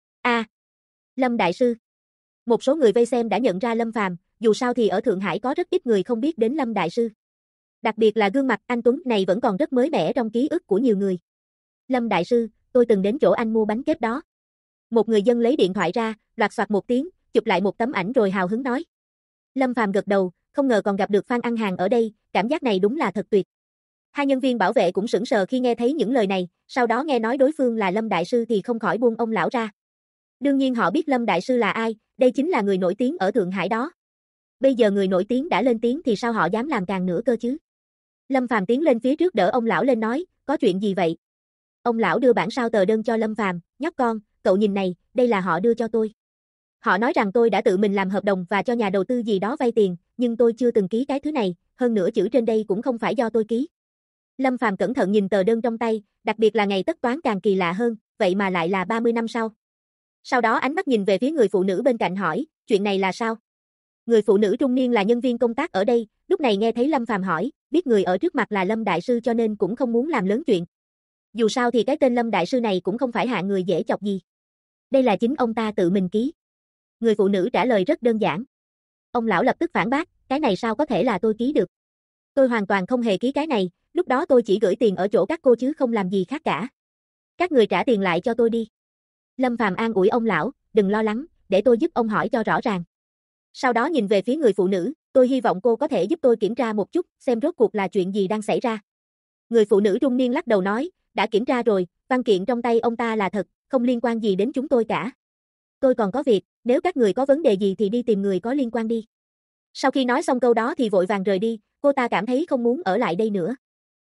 Lâm đại sư. Một số người vây xem đã nhận ra Lâm Phàm, dù sao thì ở Thượng Hải có rất ít người không biết đến Lâm đại sư. Đặc biệt là gương mặt anh Tuấn này vẫn còn rất mới mẻ trong ký ức của nhiều người. Lâm đại sư, tôi từng đến chỗ anh mua bánh kếp đó. Một người dân lấy điện thoại ra, loạt soạt một tiếng, chụp lại một tấm ảnh rồi hào hứng nói. Lâm Phàm gật đầu, không ngờ còn gặp được fan ăn hàng ở đây, cảm giác này đúng là thật tuyệt. 2 nhân viên bảo vệ cũng sững sờ khi nghe thấy những lời này, sau đó nghe nói đối phương là Lâm đại sư thì không khỏi buông ông lão ra. Đương nhiên họ biết Lâm đại sư là ai, đây chính là người nổi tiếng ở Thượng Hải đó. Bây giờ người nổi tiếng đã lên tiếng thì sao họ dám làm càng nữa cơ chứ? Lâm Phàm tiến lên phía trước đỡ ông lão lên nói, có chuyện gì vậy? Ông lão đưa bản sao tờ đơn cho Lâm Phàm, nhóc con, cậu nhìn này, đây là họ đưa cho tôi. Họ nói rằng tôi đã tự mình làm hợp đồng và cho nhà đầu tư gì đó vay tiền, nhưng tôi chưa từng ký cái thứ này, hơn nữa chữ trên đây cũng không phải do tôi ký. Lâm Phàm cẩn thận nhìn tờ đơn trong tay, đặc biệt là ngày tất toán càng kỳ lạ hơn, vậy mà lại là 30 năm sau. Sau đó ánh mắt nhìn về phía người phụ nữ bên cạnh hỏi, chuyện này là sao? Người phụ nữ trung niên là nhân viên công tác ở đây, lúc này nghe thấy Lâm Phàm hỏi, biết người ở trước mặt là Lâm đại sư cho nên cũng không muốn làm lớn chuyện. Dù sao thì cái tên Lâm đại sư này cũng không phải hạng người dễ chọc gì. Đây là chính ông ta tự mình ký. Người phụ nữ trả lời rất đơn giản. Ông lão lập tức phản bác, cái này sao có thể là tôi ký được? Tôi hoàn toàn không hề ký cái này, lúc đó tôi chỉ gửi tiền ở chỗ các cô chứ không làm gì khác cả. Các người trả tiền lại cho tôi đi. Lâm Phàm an ủi ông lão, đừng lo lắng, để tôi giúp ông hỏi cho rõ ràng. Sau đó nhìn về phía người phụ nữ, tôi hy vọng cô có thể giúp tôi kiểm tra một chút, xem rốt cuộc là chuyện gì đang xảy ra. Người phụ nữ trung niên lắc đầu nói, đã kiểm tra rồi, văn kiện trong tay ông ta là thật, không liên quan gì đến chúng tôi cả. Tôi còn có việc, nếu các người có vấn đề gì thì đi tìm người có liên quan đi. Sau khi nói xong câu đó thì vội vàng rời đi, cô ta cảm thấy không muốn ở lại đây nữa.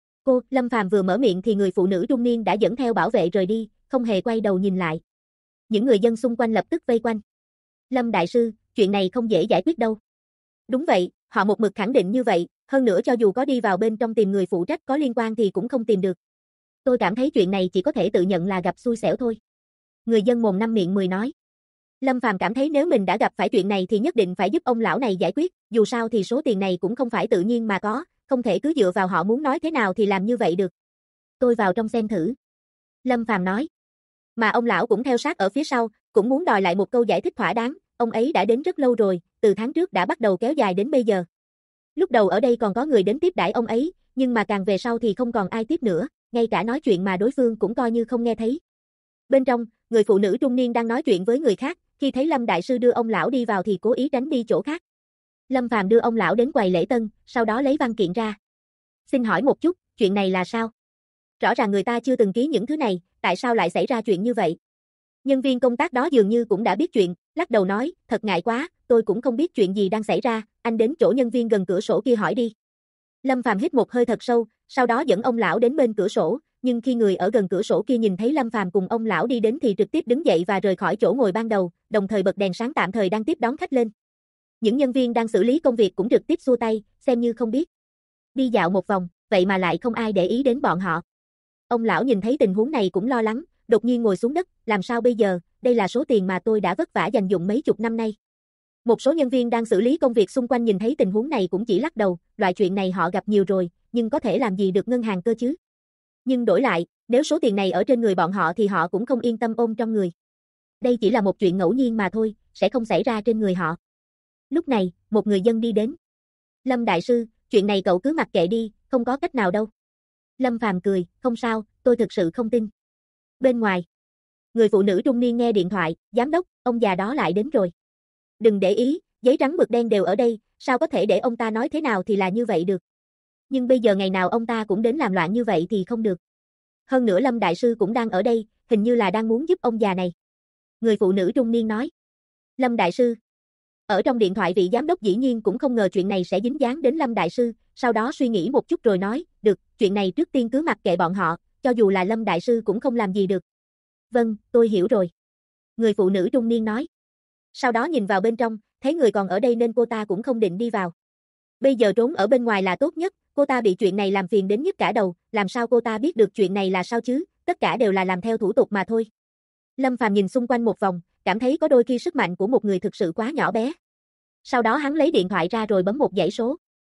Lâm Phàm vừa mở miệng thì người phụ nữ trung niên đã dẫn theo bảo vệ rời đi, không hề quay đầu nhìn lại. Những người dân xung quanh lập tức vây quanh. Lâm đại sư, chuyện này không dễ giải quyết đâu. Đúng vậy, họ một mực khẳng định như vậy, hơn nữa cho dù có đi vào bên trong tìm người phụ trách có liên quan thì cũng không tìm được. Tôi cảm thấy chuyện này chỉ có thể tự nhận là gặp xui xẻo thôi. Người dân mồm năm miệng mười nói. Lâm Phàm cảm thấy nếu mình đã gặp phải chuyện này thì nhất định phải giúp ông lão này giải quyết, dù sao thì số tiền này cũng không phải tự nhiên mà có, không thể cứ dựa vào họ muốn nói thế nào thì làm như vậy được. Tôi vào trong xem thử. Lâm Phàm nói. Mà ông lão cũng theo sát ở phía sau, cũng muốn đòi lại một câu giải thích thỏa đáng, ông ấy đã đến rất lâu rồi, từ tháng trước đã bắt đầu kéo dài đến bây giờ. Lúc đầu ở đây còn có người đến tiếp đãi ông ấy, nhưng mà càng về sau thì không còn ai tiếp nữa, ngay cả nói chuyện mà đối phương cũng coi như không nghe thấy. Bên trong, người phụ nữ trung niên đang nói chuyện với người khác, khi thấy Lâm đại sư đưa ông lão đi vào thì cố ý tránh đi chỗ khác. Lâm Phàm đưa ông lão đến quầy lễ tân, sau đó lấy văn kiện ra. Xin hỏi một chút, chuyện này là sao? Rõ ràng người ta chưa từng ký những thứ này, tại sao lại xảy ra chuyện như vậy? Nhân viên công tác đó dường như cũng đã biết chuyện, lắc đầu nói, thật ngại quá, tôi cũng không biết chuyện gì đang xảy ra, anh đến chỗ nhân viên gần cửa sổ kia hỏi đi. Lâm Phàm hít một hơi thật sâu, sau đó dẫn ông lão đến bên cửa sổ, nhưng khi người ở gần cửa sổ kia nhìn thấy Lâm Phàm cùng ông lão đi đến thì trực tiếp đứng dậy và rời khỏi chỗ ngồi ban đầu, đồng thời bật đèn sáng tạm thời đang tiếp đón khách lên. Những nhân viên đang xử lý công việc cũng trực tiếp xua tay, xem như không biết. Đi dạo một vòng, vậy mà lại không ai để ý đến bọn họ. Ông lão nhìn thấy tình huống này cũng lo lắng, đột nhiên ngồi xuống đất, làm sao bây giờ, đây là số tiền mà tôi đã vất vả dành dụm mấy chục năm nay. Một số nhân viên đang xử lý công việc xung quanh nhìn thấy tình huống này cũng chỉ lắc đầu, loại chuyện này họ gặp nhiều rồi, nhưng có thể làm gì được ngân hàng cơ chứ. Nhưng đổi lại, nếu số tiền này ở trên người bọn họ thì họ cũng không yên tâm ôm trong người. Đây chỉ là một chuyện ngẫu nhiên mà thôi, sẽ không xảy ra trên người họ. Lúc này, một người dân đi đến. Lâm đại sư, chuyện này cậu cứ mặc kệ đi, không có cách nào đâu. Lâm Phàm cười, không sao, tôi thực sự không tin. Bên ngoài, người phụ nữ trung niên nghe điện thoại, giám đốc, ông già đó lại đến rồi. Đừng để ý, giấy trắng mực đen đều ở đây, sao có thể để ông ta nói thế nào thì là như vậy được. Nhưng bây giờ ngày nào ông ta cũng đến làm loạn như vậy thì không được. Hơn nữa Lâm đại sư cũng đang ở đây, hình như là đang muốn giúp ông già này. Người phụ nữ trung niên nói. Lâm đại sư. Ở trong điện thoại vị giám đốc dĩ nhiên cũng không ngờ chuyện này sẽ dính dáng đến Lâm đại sư, sau đó suy nghĩ một chút rồi nói, được, chuyện này trước tiên cứ mặc kệ bọn họ, cho dù là Lâm đại sư cũng không làm gì được. Vâng, tôi hiểu rồi. Người phụ nữ trung niên nói. Sau đó nhìn vào bên trong, thấy người còn ở đây nên cô ta cũng không định đi vào. Bây giờ trốn ở bên ngoài là tốt nhất, cô ta bị chuyện này làm phiền đến nhức cả đầu, làm sao cô ta biết được chuyện này là sao chứ, tất cả đều là làm theo thủ tục mà thôi. Lâm Phàm nhìn xung quanh một vòng, cảm thấy có đôi khi sức mạnh của một người thực sự quá nhỏ bé. Sau đó hắn lấy điện thoại ra rồi bấm một dãy số.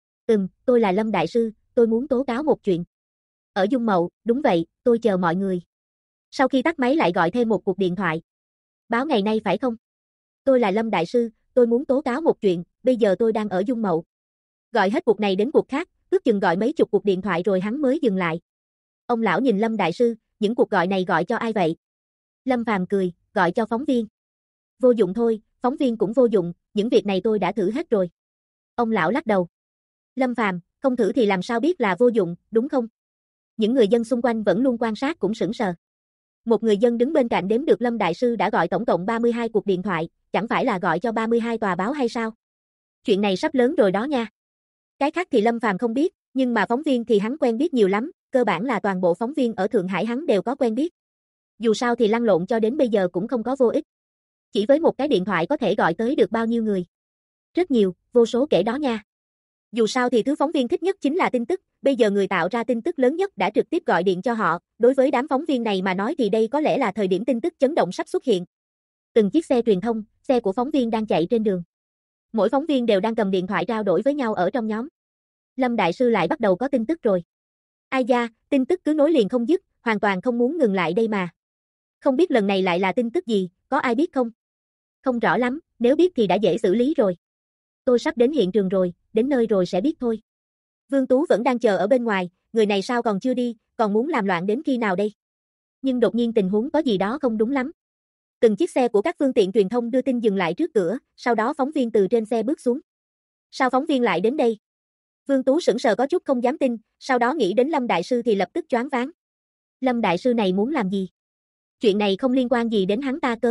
Tôi là Lâm đại sư, tôi muốn tố cáo một chuyện. Ở Dung Mậu, đúng vậy, tôi chờ mọi người. Sau khi tắt máy lại gọi thêm một cuộc điện thoại. Báo ngày nay phải không? Tôi là Lâm đại sư, tôi muốn tố cáo một chuyện, bây giờ tôi đang ở Dung Mậu. Gọi hết cuộc này đến cuộc khác, ước chừng gọi mấy chục cuộc điện thoại rồi hắn mới dừng lại. Ông lão nhìn Lâm đại sư, những cuộc gọi này gọi cho ai vậy? Lâm Phàm cười, gọi cho phóng viên. Vô dụng thôi, phóng viên cũng vô dụng, những việc này tôi đã thử hết rồi. Ông lão lắc đầu. Lâm Phàm, không thử thì làm sao biết là vô dụng, đúng không? Những người dân xung quanh vẫn luôn quan sát cũng sững sờ. Một người dân đứng bên cạnh đếm được Lâm đại sư đã gọi tổng cộng 32 cuộc điện thoại, chẳng phải là gọi cho 32 tòa báo hay sao? Chuyện này sắp lớn rồi đó nha. Cái khác thì Lâm Phàm không biết, nhưng mà phóng viên thì hắn quen biết nhiều lắm, cơ bản là toàn bộ phóng viên ở Thượng Hải hắn đều có quen biết. Dù sao thì lăn lộn cho đến bây giờ cũng không có vô ích. Chỉ với một cái điện thoại có thể gọi tới được bao nhiêu người? Rất nhiều, vô số kể đó nha. Dù sao thì thứ phóng viên thích nhất chính là tin tức, bây giờ người tạo ra tin tức lớn nhất đã trực tiếp gọi điện cho họ, đối với đám phóng viên này mà nói thì đây có lẽ là thời điểm tin tức chấn động sắp xuất hiện. Từng chiếc xe truyền thông, xe của phóng viên đang chạy trên đường. Mỗi phóng viên đều đang cầm điện thoại trao đổi với nhau ở trong nhóm. Lâm đại sư lại bắt đầu có tin tức rồi. Ai da, tin tức cứ nối liền không dứt, hoàn toàn không muốn ngừng lại đây mà. Không biết lần này lại là tin tức gì, có ai biết không? Không rõ lắm, nếu biết thì đã dễ xử lý rồi. Tôi sắp đến hiện trường rồi, đến nơi rồi sẽ biết thôi. Vương Tú vẫn đang chờ ở bên ngoài, người này sao còn chưa đi, còn muốn làm loạn đến khi nào đây? Nhưng đột nhiên tình huống có gì đó không đúng lắm. Từng chiếc xe của các phương tiện truyền thông đưa tin dừng lại trước cửa, sau đó phóng viên từ trên xe bước xuống. Sao phóng viên lại đến đây? Vương Tú sững sờ có chút không dám tin, sau đó nghĩ đến Lâm đại sư thì lập tức choáng váng. Lâm đại sư này muốn làm gì? Chuyện này không liên quan gì đến hắn ta cơ mà,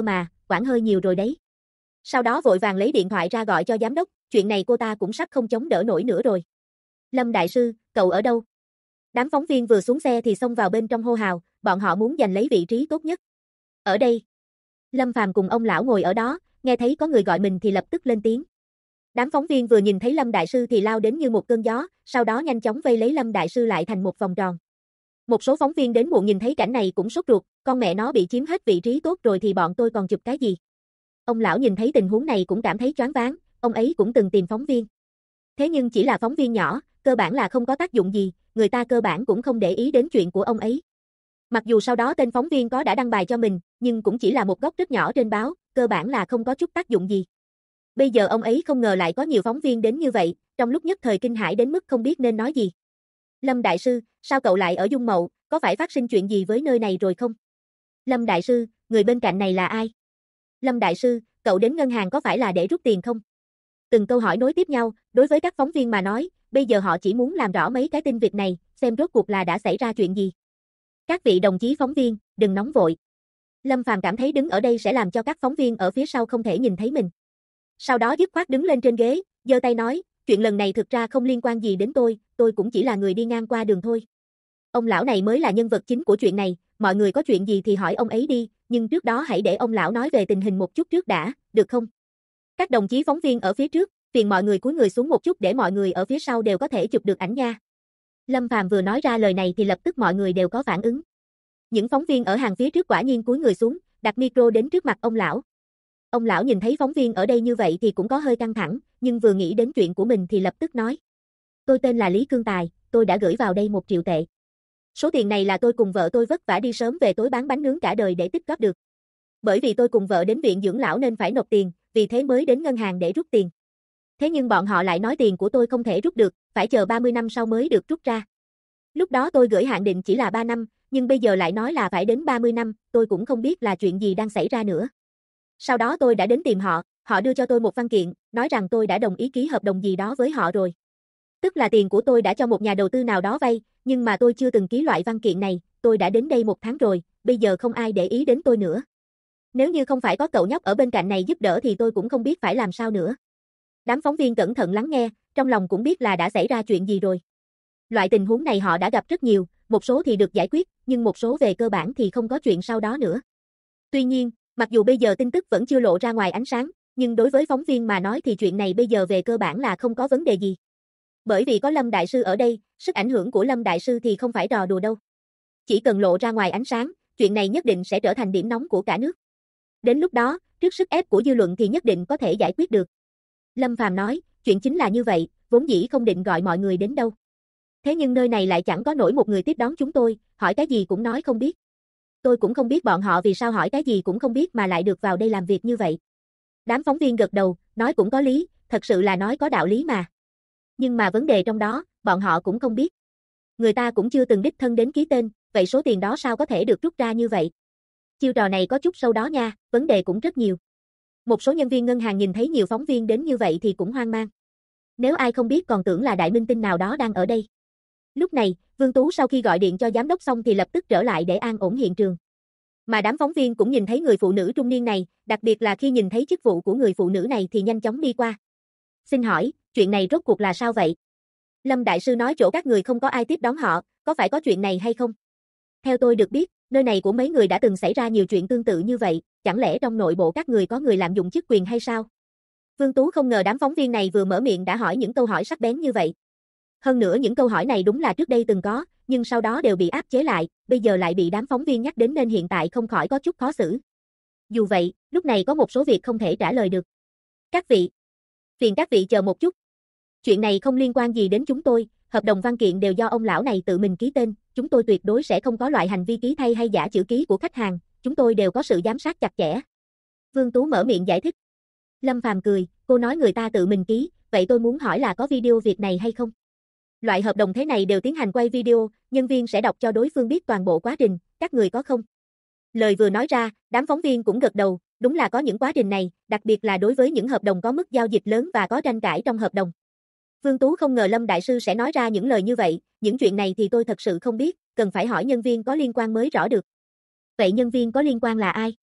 quản hơi nhiều rồi đấy. Sau đó vội vàng lấy điện thoại ra gọi cho giám đốc, chuyện này cô ta cũng sắp không chống đỡ nổi nữa rồi. Lâm đại sư, cậu ở đâu? Đám phóng viên vừa xuống xe thì xông vào bên trong hô hào, bọn họ muốn giành lấy vị trí tốt nhất. Ở đây. Lâm Phàm cùng ông lão ngồi ở đó, nghe thấy có người gọi mình thì lập tức lên tiếng. Đám phóng viên vừa nhìn thấy Lâm đại sư thì lao đến như một cơn gió, sau đó nhanh chóng vây lấy Lâm đại sư lại thành một vòng tròn. Một số phóng viên đến muộn nhìn thấy cảnh này cũng sốt ruột, con mẹ nó bị chiếm hết vị trí tốt rồi thì bọn tôi còn chụp cái gì? Ông lão nhìn thấy tình huống này cũng cảm thấy choáng váng, ông ấy cũng từng tìm phóng viên. Thế nhưng chỉ là phóng viên nhỏ, cơ bản là không có tác dụng gì, người ta cơ bản cũng không để ý đến chuyện của ông ấy. Mặc dù sau đó tên phóng viên đã đăng bài cho mình, nhưng cũng chỉ là một góc rất nhỏ trên báo, cơ bản là không có chút tác dụng gì. Bây giờ ông ấy không ngờ lại có nhiều phóng viên đến như vậy, trong lúc nhất thời kinh hãi đến mức không biết nên nói gì. Lâm đại sư, sao cậu lại ở Dung Mậu, có phải phát sinh chuyện gì với nơi này rồi không? Lâm đại sư, người bên cạnh này là ai? Lâm đại sư, cậu đến ngân hàng có phải là để rút tiền không? Từng câu hỏi nối tiếp nhau, đối với các phóng viên mà nói, bây giờ họ chỉ muốn làm rõ mấy cái tin vịt này, xem rốt cuộc là đã xảy ra chuyện gì. Các vị đồng chí phóng viên, đừng nóng vội. Lâm Phàm cảm thấy đứng ở đây sẽ làm cho các phóng viên ở phía sau không thể nhìn thấy mình. Sau đó dứt khoát đứng lên trên ghế, giơ tay nói, chuyện lần này thực ra không liên quan gì đến tôi cũng chỉ là người đi ngang qua đường thôi. Ông lão này mới là nhân vật chính của chuyện này, mọi người có chuyện gì thì hỏi ông ấy đi, nhưng trước đó hãy để ông lão nói về tình hình một chút trước đã, được không? Các đồng chí phóng viên ở phía trước, phiền mọi người cúi người xuống một chút để mọi người ở phía sau đều có thể chụp được ảnh nha. Lâm Phàm vừa nói ra lời này thì lập tức mọi người đều có phản ứng. Những phóng viên ở hàng phía trước quả nhiên cúi người xuống, đặt micro đến trước mặt ông lão. Ông lão nhìn thấy phóng viên ở đây như vậy thì cũng có hơi căng thẳng, nhưng vừa nghĩ đến chuyện của mình thì lập tức nói. Tôi tên là Lý Cương Tài, tôi đã gửi vào đây 1 triệu tệ. Số tiền này là tôi cùng vợ tôi vất vả đi sớm về tối bán bánh nướng cả đời để tích góp được. Bởi vì tôi cùng vợ đến viện dưỡng lão nên phải nộp tiền, vì thế mới đến ngân hàng để rút tiền. Thế nhưng bọn họ lại nói tiền của tôi không thể rút được, phải chờ 30 năm sau mới được rút ra. Lúc đó tôi gửi hạn định chỉ là 3 năm, nhưng bây giờ lại nói là phải đến 30 năm, tôi cũng không biết là chuyện gì đang xảy ra nữa. Sau đó tôi đã đến tìm họ, họ đưa cho tôi một văn kiện, nói rằng tôi đã đồng ý ký hợp đồng gì đó với họ rồi. Tức là tiền của tôi đã cho một nhà đầu tư nào đó vay, nhưng mà tôi chưa từng ký loại văn kiện này, tôi đã đến đây 1 tháng rồi, bây giờ không ai để ý đến tôi nữa. Nếu như không phải có cậu nhóc ở bên cạnh này giúp đỡ thì tôi cũng không biết phải làm sao nữa. Đám phóng viên cẩn thận lắng nghe, trong lòng cũng biết là đã xảy ra chuyện gì rồi. Loại tình huống này họ đã gặp rất nhiều, một số thì được giải quyết, nhưng một số về cơ bản thì không có chuyện sau đó nữa. Tuy nhiên, mặc dù bây giờ tin tức vẫn chưa lộ ra ngoài ánh sáng, nhưng đối với phóng viên mà nói thì chuyện này bây giờ về cơ bản là không có vấn đề gì. Bởi vì có Lâm Đại Sư ở đây, sức ảnh hưởng của Lâm Đại Sư thì không phải trò đùa đâu. Chỉ cần lộ ra ngoài ánh sáng, chuyện này nhất định sẽ trở thành điểm nóng của cả nước. Đến lúc đó, trước sức ép của dư luận thì nhất định có thể giải quyết được. Lâm Phàm nói, chuyện chính là như vậy, vốn dĩ không định gọi mọi người đến đâu. Thế nhưng nơi này lại chẳng có nổi một người tiếp đón chúng tôi, hỏi cái gì cũng nói không biết. Tôi cũng không biết bọn họ vì sao hỏi cái gì cũng không biết mà lại được vào đây làm việc như vậy. Đám phóng viên gật đầu, nói cũng có lý, thật sự là nói có đạo lý mà. Nhưng mà vấn đề trong đó, bọn họ cũng không biết. Người ta cũng chưa từng đích thân đến ký tên, vậy số tiền đó sao có thể được rút ra như vậy? Chiêu trò này có chút sâu đó nha, vấn đề cũng rất nhiều. Một số nhân viên ngân hàng nhìn thấy nhiều phóng viên đến như vậy thì cũng hoang mang. Nếu ai không biết còn tưởng là đại minh tinh nào đó đang ở đây. Lúc này, Vương Tú sau khi gọi điện cho giám đốc xong thì lập tức trở lại để an ổn hiện trường. Mà đám phóng viên cũng nhìn thấy người phụ nữ trung niên này, đặc biệt là khi nhìn thấy chức vụ của người phụ nữ này thì nhanh chóng đi qua. Xin hỏi, chuyện này rốt cuộc là sao vậy? Lâm Đại Sư nói chỗ các người không có ai tiếp đón họ, có phải có chuyện này hay không? Theo tôi được biết, nơi này của mấy người đã từng xảy ra nhiều chuyện tương tự như vậy, chẳng lẽ trong nội bộ các người có người lạm dụng chức quyền hay sao? Vương Tú không ngờ đám phóng viên này vừa mở miệng đã hỏi những câu hỏi sắc bén như vậy. Hơn nữa những câu hỏi này đúng là trước đây từng có, nhưng sau đó đều bị áp chế lại, bây giờ lại bị đám phóng viên nhắc đến nên hiện tại không khỏi có chút khó xử. Dù vậy, lúc này có một số việc không thể trả lời được. Các vị, phiền các vị chờ một chút. Chuyện này không liên quan gì đến chúng tôi, hợp đồng văn kiện đều do ông lão này tự mình ký tên, chúng tôi tuyệt đối sẽ không có loại hành vi ký thay hay giả chữ ký của khách hàng, chúng tôi đều có sự giám sát chặt chẽ. Vương Tú mở miệng giải thích. Lâm Phàm cười, cô nói người ta tự mình ký, vậy tôi muốn hỏi là có video việc này hay không? Loại hợp đồng thế này đều tiến hành quay video, nhân viên sẽ đọc cho đối phương biết toàn bộ quá trình, các người có không? Lời vừa nói ra, đám phóng viên cũng gật đầu, đúng là có những quá trình này, đặc biệt là đối với những hợp đồng có mức giao dịch lớn và có tranh cãi trong hợp đồng. Vương Tú không ngờ Lâm Đại Sư sẽ nói ra những lời như vậy, những chuyện này thì tôi thật sự không biết, cần phải hỏi nhân viên có liên quan mới rõ được. Vậy nhân viên có liên quan là ai?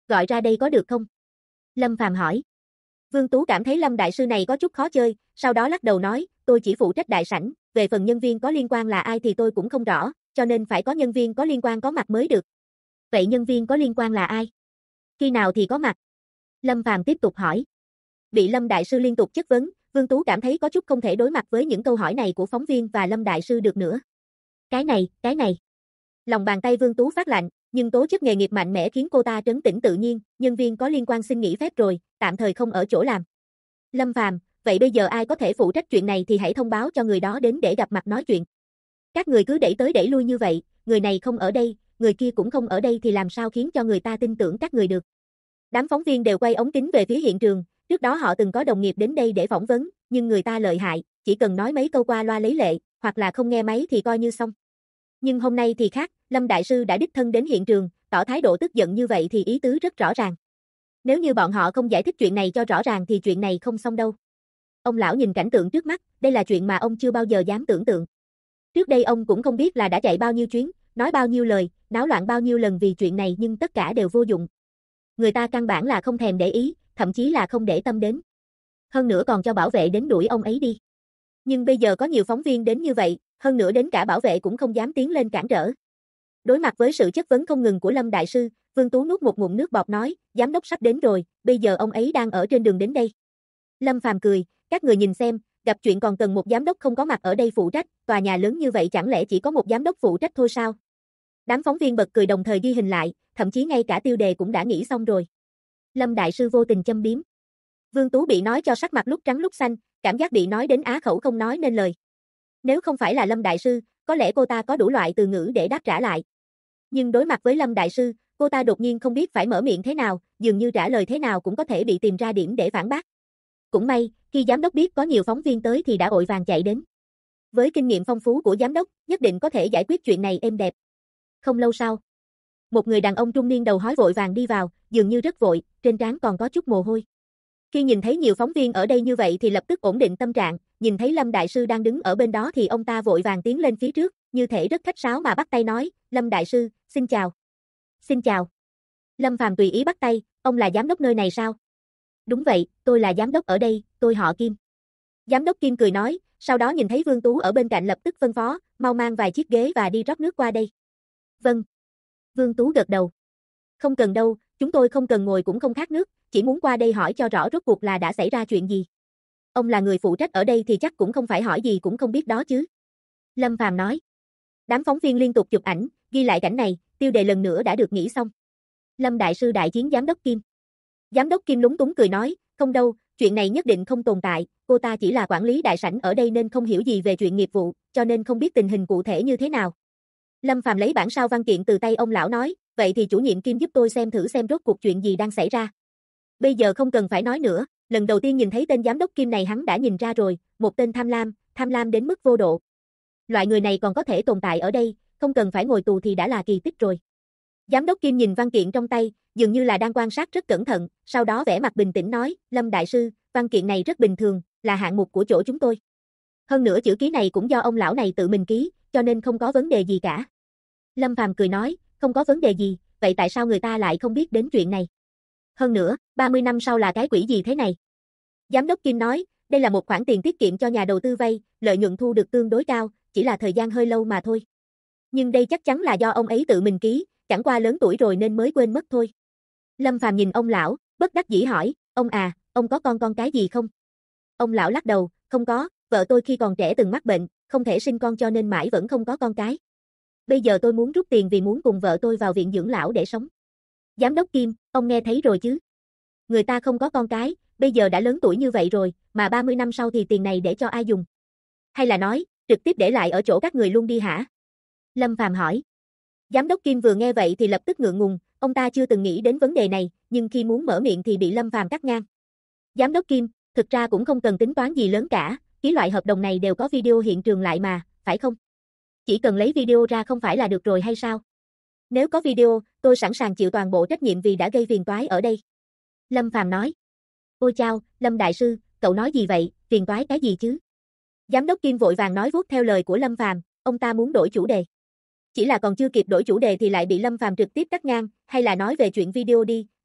gọi ra đây có được không? Lâm Phàm hỏi. Vương Tú cảm thấy Lâm đại sư này có chút khó chơi, sau đó lắc đầu nói, tôi chỉ phụ trách đại sảnh, về phần nhân viên có liên quan là ai thì tôi cũng không rõ, cho nên phải có nhân viên có liên quan có mặt mới được. Vậy nhân viên có liên quan là ai? Khi nào thì có mặt? Lâm Phàm tiếp tục hỏi. Bị Lâm đại sư liên tục chất vấn, Vương Tú cảm thấy có chút không thể đối mặt với những câu hỏi này của phóng viên và Lâm đại sư được nữa. Cái này. Lòng bàn tay Vương Tú phát lạnh, nhưng tố chất nghề nghiệp mạnh mẽ khiến cô ta trấn tĩnh tự nhiên, nhân viên có liên quan xin nghỉ phép rồi, tạm thời không ở chỗ làm. Lâm Phàm, vậy bây giờ ai có thể phụ trách chuyện này thì hãy thông báo cho người đó đến để gặp mặt nói chuyện. Các người cứ đẩy tới đẩy lui như vậy, người này không ở đây, người kia cũng không ở đây thì làm sao khiến cho người ta tin tưởng các người được. Đám phóng viên đều quay ống kính về phía hiện trường, trước đó họ từng có đồng nghiệp đến đây để phỏng vấn, nhưng người ta lợi hại, chỉ cần nói mấy câu qua loa lấy lệ, hoặc là không nghe máy thì coi như xong. Nhưng hôm nay thì khác, Lâm đại sư đã đích thân đến hiện trường, tỏ thái độ tức giận như vậy thì ý tứ rất rõ ràng. Nếu như bọn họ không giải thích chuyện này cho rõ ràng thì chuyện này không xong đâu. Ông lão nhìn cảnh tượng trước mắt, đây là chuyện mà ông chưa bao giờ dám tưởng tượng. Trước đây ông cũng không biết là đã chạy bao nhiêu chuyến, nói bao nhiêu lời, náo loạn bao nhiêu lần vì chuyện này nhưng tất cả đều vô dụng. Người ta căn bản là không thèm để ý, thậm chí là không để tâm đến. Hơn nữa còn cho bảo vệ đến đuổi ông ấy đi. Nhưng bây giờ có nhiều phóng viên đến như vậy, hơn nữa đến cả bảo vệ cũng không dám tiến lên cản trở. Đối mặt với sự chất vấn không ngừng của Lâm đại sư, Vương Tú nuốt một ngụm nước bọt nói, giám đốc sắp đến rồi, bây giờ ông ấy đang ở trên đường đến đây. Lâm Phàm cười, các người nhìn xem, gặp chuyện còn cần một giám đốc không có mặt ở đây phụ trách, tòa nhà lớn như vậy chẳng lẽ chỉ có một giám đốc phụ trách thôi sao? Đám phóng viên bật cười đồng thời ghi hình lại, thậm chí ngay cả tiêu đề cũng đã nghĩ xong rồi. Lâm đại sư vô tình châm biếm. Vương Tú bị nói cho sắc mặt lúc trắng lúc xanh, cảm giác bị nói đến á khẩu không nói nên lời. Nếu không phải là Lâm đại sư, có lẽ cô ta có đủ loại từ ngữ để đáp trả lại. Nhưng đối mặt với Lâm đại sư, cô ta đột nhiên không biết phải mở miệng thế nào, dường như trả lời thế nào cũng có thể bị tìm ra điểm để phản bác. Cũng may, khi giám đốc biết có nhiều phóng viên tới thì đã vội vàng chạy đến. Với kinh nghiệm phong phú của giám đốc, nhất định có thể giải quyết chuyện này êm đẹp. Không lâu sau, một người đàn ông trung niên đầu hói vội vàng đi vào, dường như rất vội, trên trán còn có chút mồ hôi. Khi nhìn thấy nhiều phóng viên ở đây như vậy thì lập tức ổn định tâm trạng, nhìn thấy Lâm đại sư đang đứng ở bên đó thì ông ta vội vàng tiến lên phía trước, như thể rất khách sáo mà bắt tay nói, Lâm đại sư, xin chào. Xin chào. Lâm Phàm tùy ý bắt tay, ông là giám đốc nơi này sao? Đúng vậy, tôi là giám đốc ở đây, tôi họ Kim. Giám đốc Kim cười nói, sau đó nhìn thấy Vương Tú ở bên cạnh lập tức phân phó, mau mang vài chiếc ghế và đi rót nước qua đây. Vâng. Vương Tú gật đầu. Không cần đâu, chúng tôi không cần ngồi cũng không khát nước, chỉ muốn qua đây hỏi cho rõ rốt cuộc là đã xảy ra chuyện gì. Ông là người phụ trách ở đây thì chắc cũng không phải hỏi gì cũng không biết đó chứ. Lâm Phàm nói. Đám phóng viên liên tục chụp ảnh, ghi lại cảnh này, tiêu đề lần nữa đã được nghĩ xong. Lâm đại sư đại chiến giám đốc Kim. Giám đốc Kim lúng túng cười nói, không đâu, chuyện này nhất định không tồn tại, cô ta chỉ là quản lý đại sảnh ở đây nên không hiểu gì về chuyện nghiệp vụ, cho nên không biết tình hình cụ thể như thế nào. Lâm Phàm lấy bản sao văn kiện từ tay ông lão nói, vậy thì chủ nhiệm Kim giúp tôi xem thử xem rốt cuộc chuyện gì đang xảy ra. Bây giờ không cần phải nói nữa, lần đầu tiên nhìn thấy tên giám đốc Kim này hắn đã nhìn ra rồi, một tên tham lam đến mức vô độ. Loại người này còn có thể tồn tại ở đây, không cần phải ngồi tù thì đã là kỳ tích rồi. Giám đốc Kim nhìn văn kiện trong tay, dường như là đang quan sát rất cẩn thận, sau đó vẻ mặt bình tĩnh nói, Lâm đại sư, văn kiện này rất bình thường, là hạng mục của chỗ chúng tôi. Hơn nữa chữ ký này cũng do ông lão này tự mình ký, cho nên không có vấn đề gì cả. Lâm Phàm cười nói, không có vấn đề gì, vậy tại sao người ta lại không biết đến chuyện này? Hơn nữa, 30 năm sau là cái quỷ gì thế này? Giám đốc Kim nói, đây là một khoản tiền tiết kiệm cho nhà đầu tư vay, lợi nhuận thu được tương đối cao, chỉ là thời gian hơi lâu mà thôi. Nhưng đây chắc chắn là do ông ấy tự mình ký, chẳng qua lớn tuổi rồi nên mới quên mất thôi. Lâm Phàm nhìn ông lão, bất đắc dĩ hỏi, ông có con cái gì không? Ông lão lắc đầu, không có, vợ tôi khi còn trẻ từng mắc bệnh, không thể sinh con cho nên mãi vẫn không có con cái. Bây giờ tôi muốn rút tiền vì muốn cùng vợ tôi vào viện dưỡng lão để sống. Giám đốc Kim, ông nghe thấy rồi chứ? Người ta không có con cái, bây giờ đã lớn tuổi như vậy rồi, mà 30 năm sau thì tiền này để cho ai dùng? Hay là nói, trực tiếp để lại ở chỗ các người luôn đi hả? Lâm Phàm hỏi. Giám đốc Kim vừa nghe vậy thì lập tức ngượng ngùng, ông ta chưa từng nghĩ đến vấn đề này, nhưng khi muốn mở miệng thì bị Lâm Phàm cắt ngang. Giám đốc Kim, thực ra cũng không cần tính toán gì lớn cả, ký loại hợp đồng này đều có video hiện trường lại mà, phải không? Chỉ cần lấy video ra không phải là được rồi hay sao? Nếu có video, tôi sẵn sàng chịu toàn bộ trách nhiệm vì đã gây phiền toái ở đây. Lâm Phàm nói. Ôi chao, Lâm đại sư, cậu nói gì vậy, phiền toái cái gì chứ? Giám đốc Kim vội vàng nói vuốt theo lời của Lâm Phàm, ông ta muốn đổi chủ đề. Chỉ là còn chưa kịp đổi chủ đề thì lại bị Lâm Phàm trực tiếp cắt ngang, hay là nói về chuyện video đi,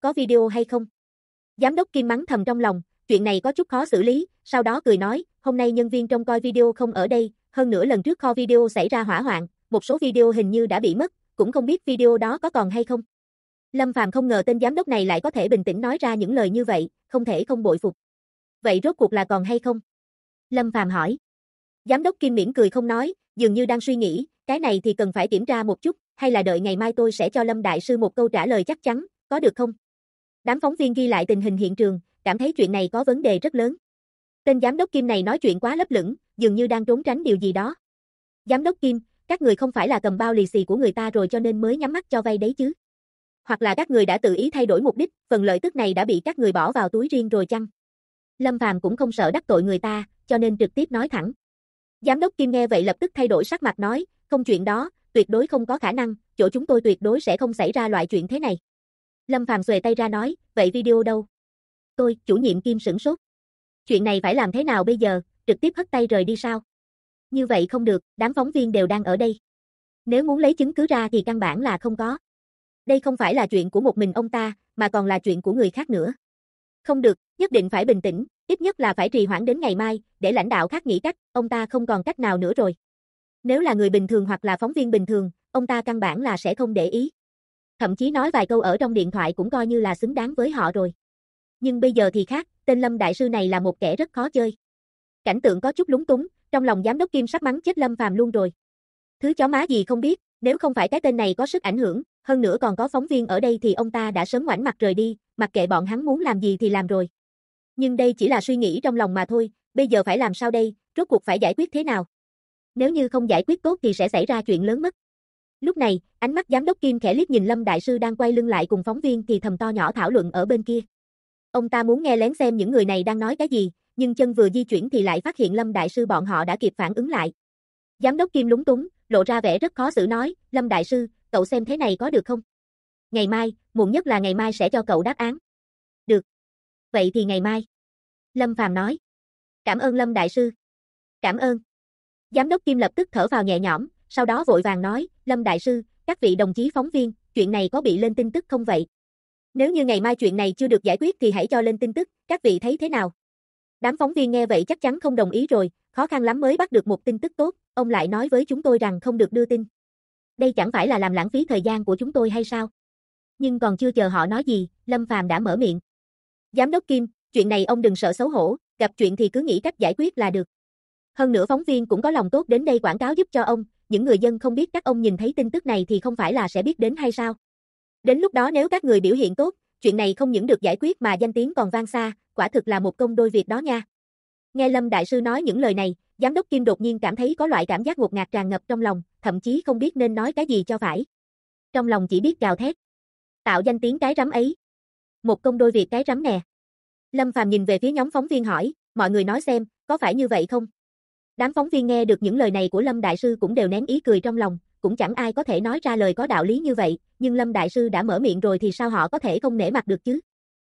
có video hay không? Giám đốc Kim mắng thầm trong lòng, chuyện này có chút khó xử lý, sau đó cười nói, hôm nay nhân viên trông coi video không ở đây, hơn nữa lần trước kho video xảy ra hỏa hoạn, một số video hình như đã bị mất, cũng không biết video đó có còn hay không. Lâm Phàm không ngờ tên giám đốc này lại có thể bình tĩnh nói ra những lời như vậy, không thể không bội phục. Vậy rốt cuộc là còn hay không? Lâm Phàm hỏi. Giám đốc Kim mỉm cười không nói, dường như đang suy nghĩ, cái này thì cần phải kiểm tra một chút, hay là đợi ngày mai tôi sẽ cho Lâm Đại Sư một câu trả lời chắc chắn, có được không? Đám phóng viên ghi lại tình hình hiện trường, cảm thấy chuyện này có vấn đề rất lớn. Tên giám đốc Kim này nói chuyện quá lấp lửng, dường như đang trốn tránh điều gì đó. Giám đốc Kim, các người không phải là cầm bao lì xì của người ta rồi cho nên mới nhắm mắt cho vay đấy chứ? Hoặc là các người đã tự ý thay đổi mục đích, phần lợi tức này đã bị các người bỏ vào túi riêng rồi chăng? Lâm Phàm cũng không sợ đắc tội người ta, cho nên trực tiếp nói thẳng. Giám đốc Kim nghe vậy lập tức thay đổi sắc mặt nói, không chuyện đó, tuyệt đối không có khả năng, chỗ chúng tôi tuyệt đối sẽ không xảy ra loại chuyện thế này. Lâm Phàm xuề tay ra nói, vậy video đâu? Tôi, chủ nhiệm Kim sửng sốt. Chuyện này phải làm thế nào bây giờ, trực tiếp hất tay rời đi sao? Như vậy không được, đám phóng viên đều đang ở đây. Nếu muốn lấy chứng cứ ra thì căn bản là không có. Đây không phải là chuyện của một mình ông ta, mà còn là chuyện của người khác nữa. Không được, nhất định phải bình tĩnh, ít nhất là phải trì hoãn đến ngày mai, để lãnh đạo khác nghĩ cách, ông ta không còn cách nào nữa rồi. Nếu là người bình thường hoặc là phóng viên bình thường, ông ta căn bản là sẽ không để ý. Thậm chí nói vài câu ở trong điện thoại cũng coi như là xứng đáng với họ rồi. Nhưng bây giờ thì khác, tên Lâm Đại Sư này là một kẻ rất khó chơi. Cảnh tượng có chút lúng túng, trong lòng giám đốc Kim sắp mắng chết Lâm Phàm luôn rồi. Thứ chó má gì không biết, nếu không phải cái tên này có sức ảnh hưởng, hơn nữa còn có phóng viên ở đây thì ông ta đã sớm ngoảnh mặt rời đi, mặc kệ bọn hắn muốn làm gì thì làm rồi. Nhưng đây chỉ là suy nghĩ trong lòng mà thôi, bây giờ phải làm sao đây, rốt cuộc phải giải quyết thế nào? Nếu như không giải quyết tốt thì sẽ xảy ra chuyện lớn mất. Lúc này, ánh mắt giám đốc Kim khẽ liếc nhìn Lâm Đại Sư đang quay lưng lại cùng phóng viên thì thầm to nhỏ thảo luận ở bên kia. Ông ta muốn nghe lén xem những người này đang nói cái gì, nhưng chân vừa di chuyển thì lại phát hiện Lâm Đại Sư bọn họ đã kịp phản ứng lại. Giám đốc Kim lúng túng, lộ ra vẻ rất khó xử nói, Lâm Đại Sư, cậu xem thế này có được không? Ngày mai, muộn nhất là ngày mai sẽ cho cậu đáp án. Được. Vậy thì ngày mai. Lâm Phàm nói. Cảm ơn Lâm Đại Sư. Cảm ơn. Giám đốc Kim lập tức thở vào nhẹ nhõm, sau đó vội vàng nói, Lâm Đại Sư, các vị đồng chí phóng viên, chuyện này có bị lên tin tức không vậy? Nếu như ngày mai chuyện này chưa được giải quyết thì hãy cho lên tin tức, các vị thấy thế nào? Đám phóng viên nghe vậy chắc chắn không đồng ý rồi, khó khăn lắm mới bắt được một tin tức tốt, ông lại nói với chúng tôi rằng không được đưa tin. Đây chẳng phải là làm lãng phí thời gian của chúng tôi hay sao? Nhưng còn chưa chờ họ nói gì, Lâm Phàm đã mở miệng. Giám đốc Kim, chuyện này ông đừng sợ xấu hổ, gặp chuyện thì cứ nghĩ cách giải quyết là được. Hơn nữa phóng viên cũng có lòng tốt đến đây quảng cáo giúp cho ông, những người dân không biết các ông nhìn thấy tin tức này thì không phải là sẽ biết đến hay sao? Đến lúc đó nếu các người biểu hiện tốt, chuyện này không những được giải quyết mà danh tiếng còn vang xa, quả thực là một công đôi việc đó nha. Nghe Lâm Đại Sư nói những lời này, giám đốc Kim đột nhiên cảm thấy có loại cảm giác ngột ngạt tràn ngập trong lòng, thậm chí không biết nên nói cái gì cho phải. Trong lòng chỉ biết gào thét. Tạo danh tiếng cái rắm ấy. Một công đôi việc cái rắm nè. Lâm Phàm nhìn về phía nhóm phóng viên hỏi, mọi người nói xem, có phải như vậy không? Đám phóng viên nghe được những lời này của Lâm Đại Sư cũng đều nén ý cười trong lòng, cũng chẳng ai có thể nói ra lời có đạo lý như vậy, nhưng Lâm Đại Sư đã mở miệng rồi thì sao họ có thể không nể mặt được chứ?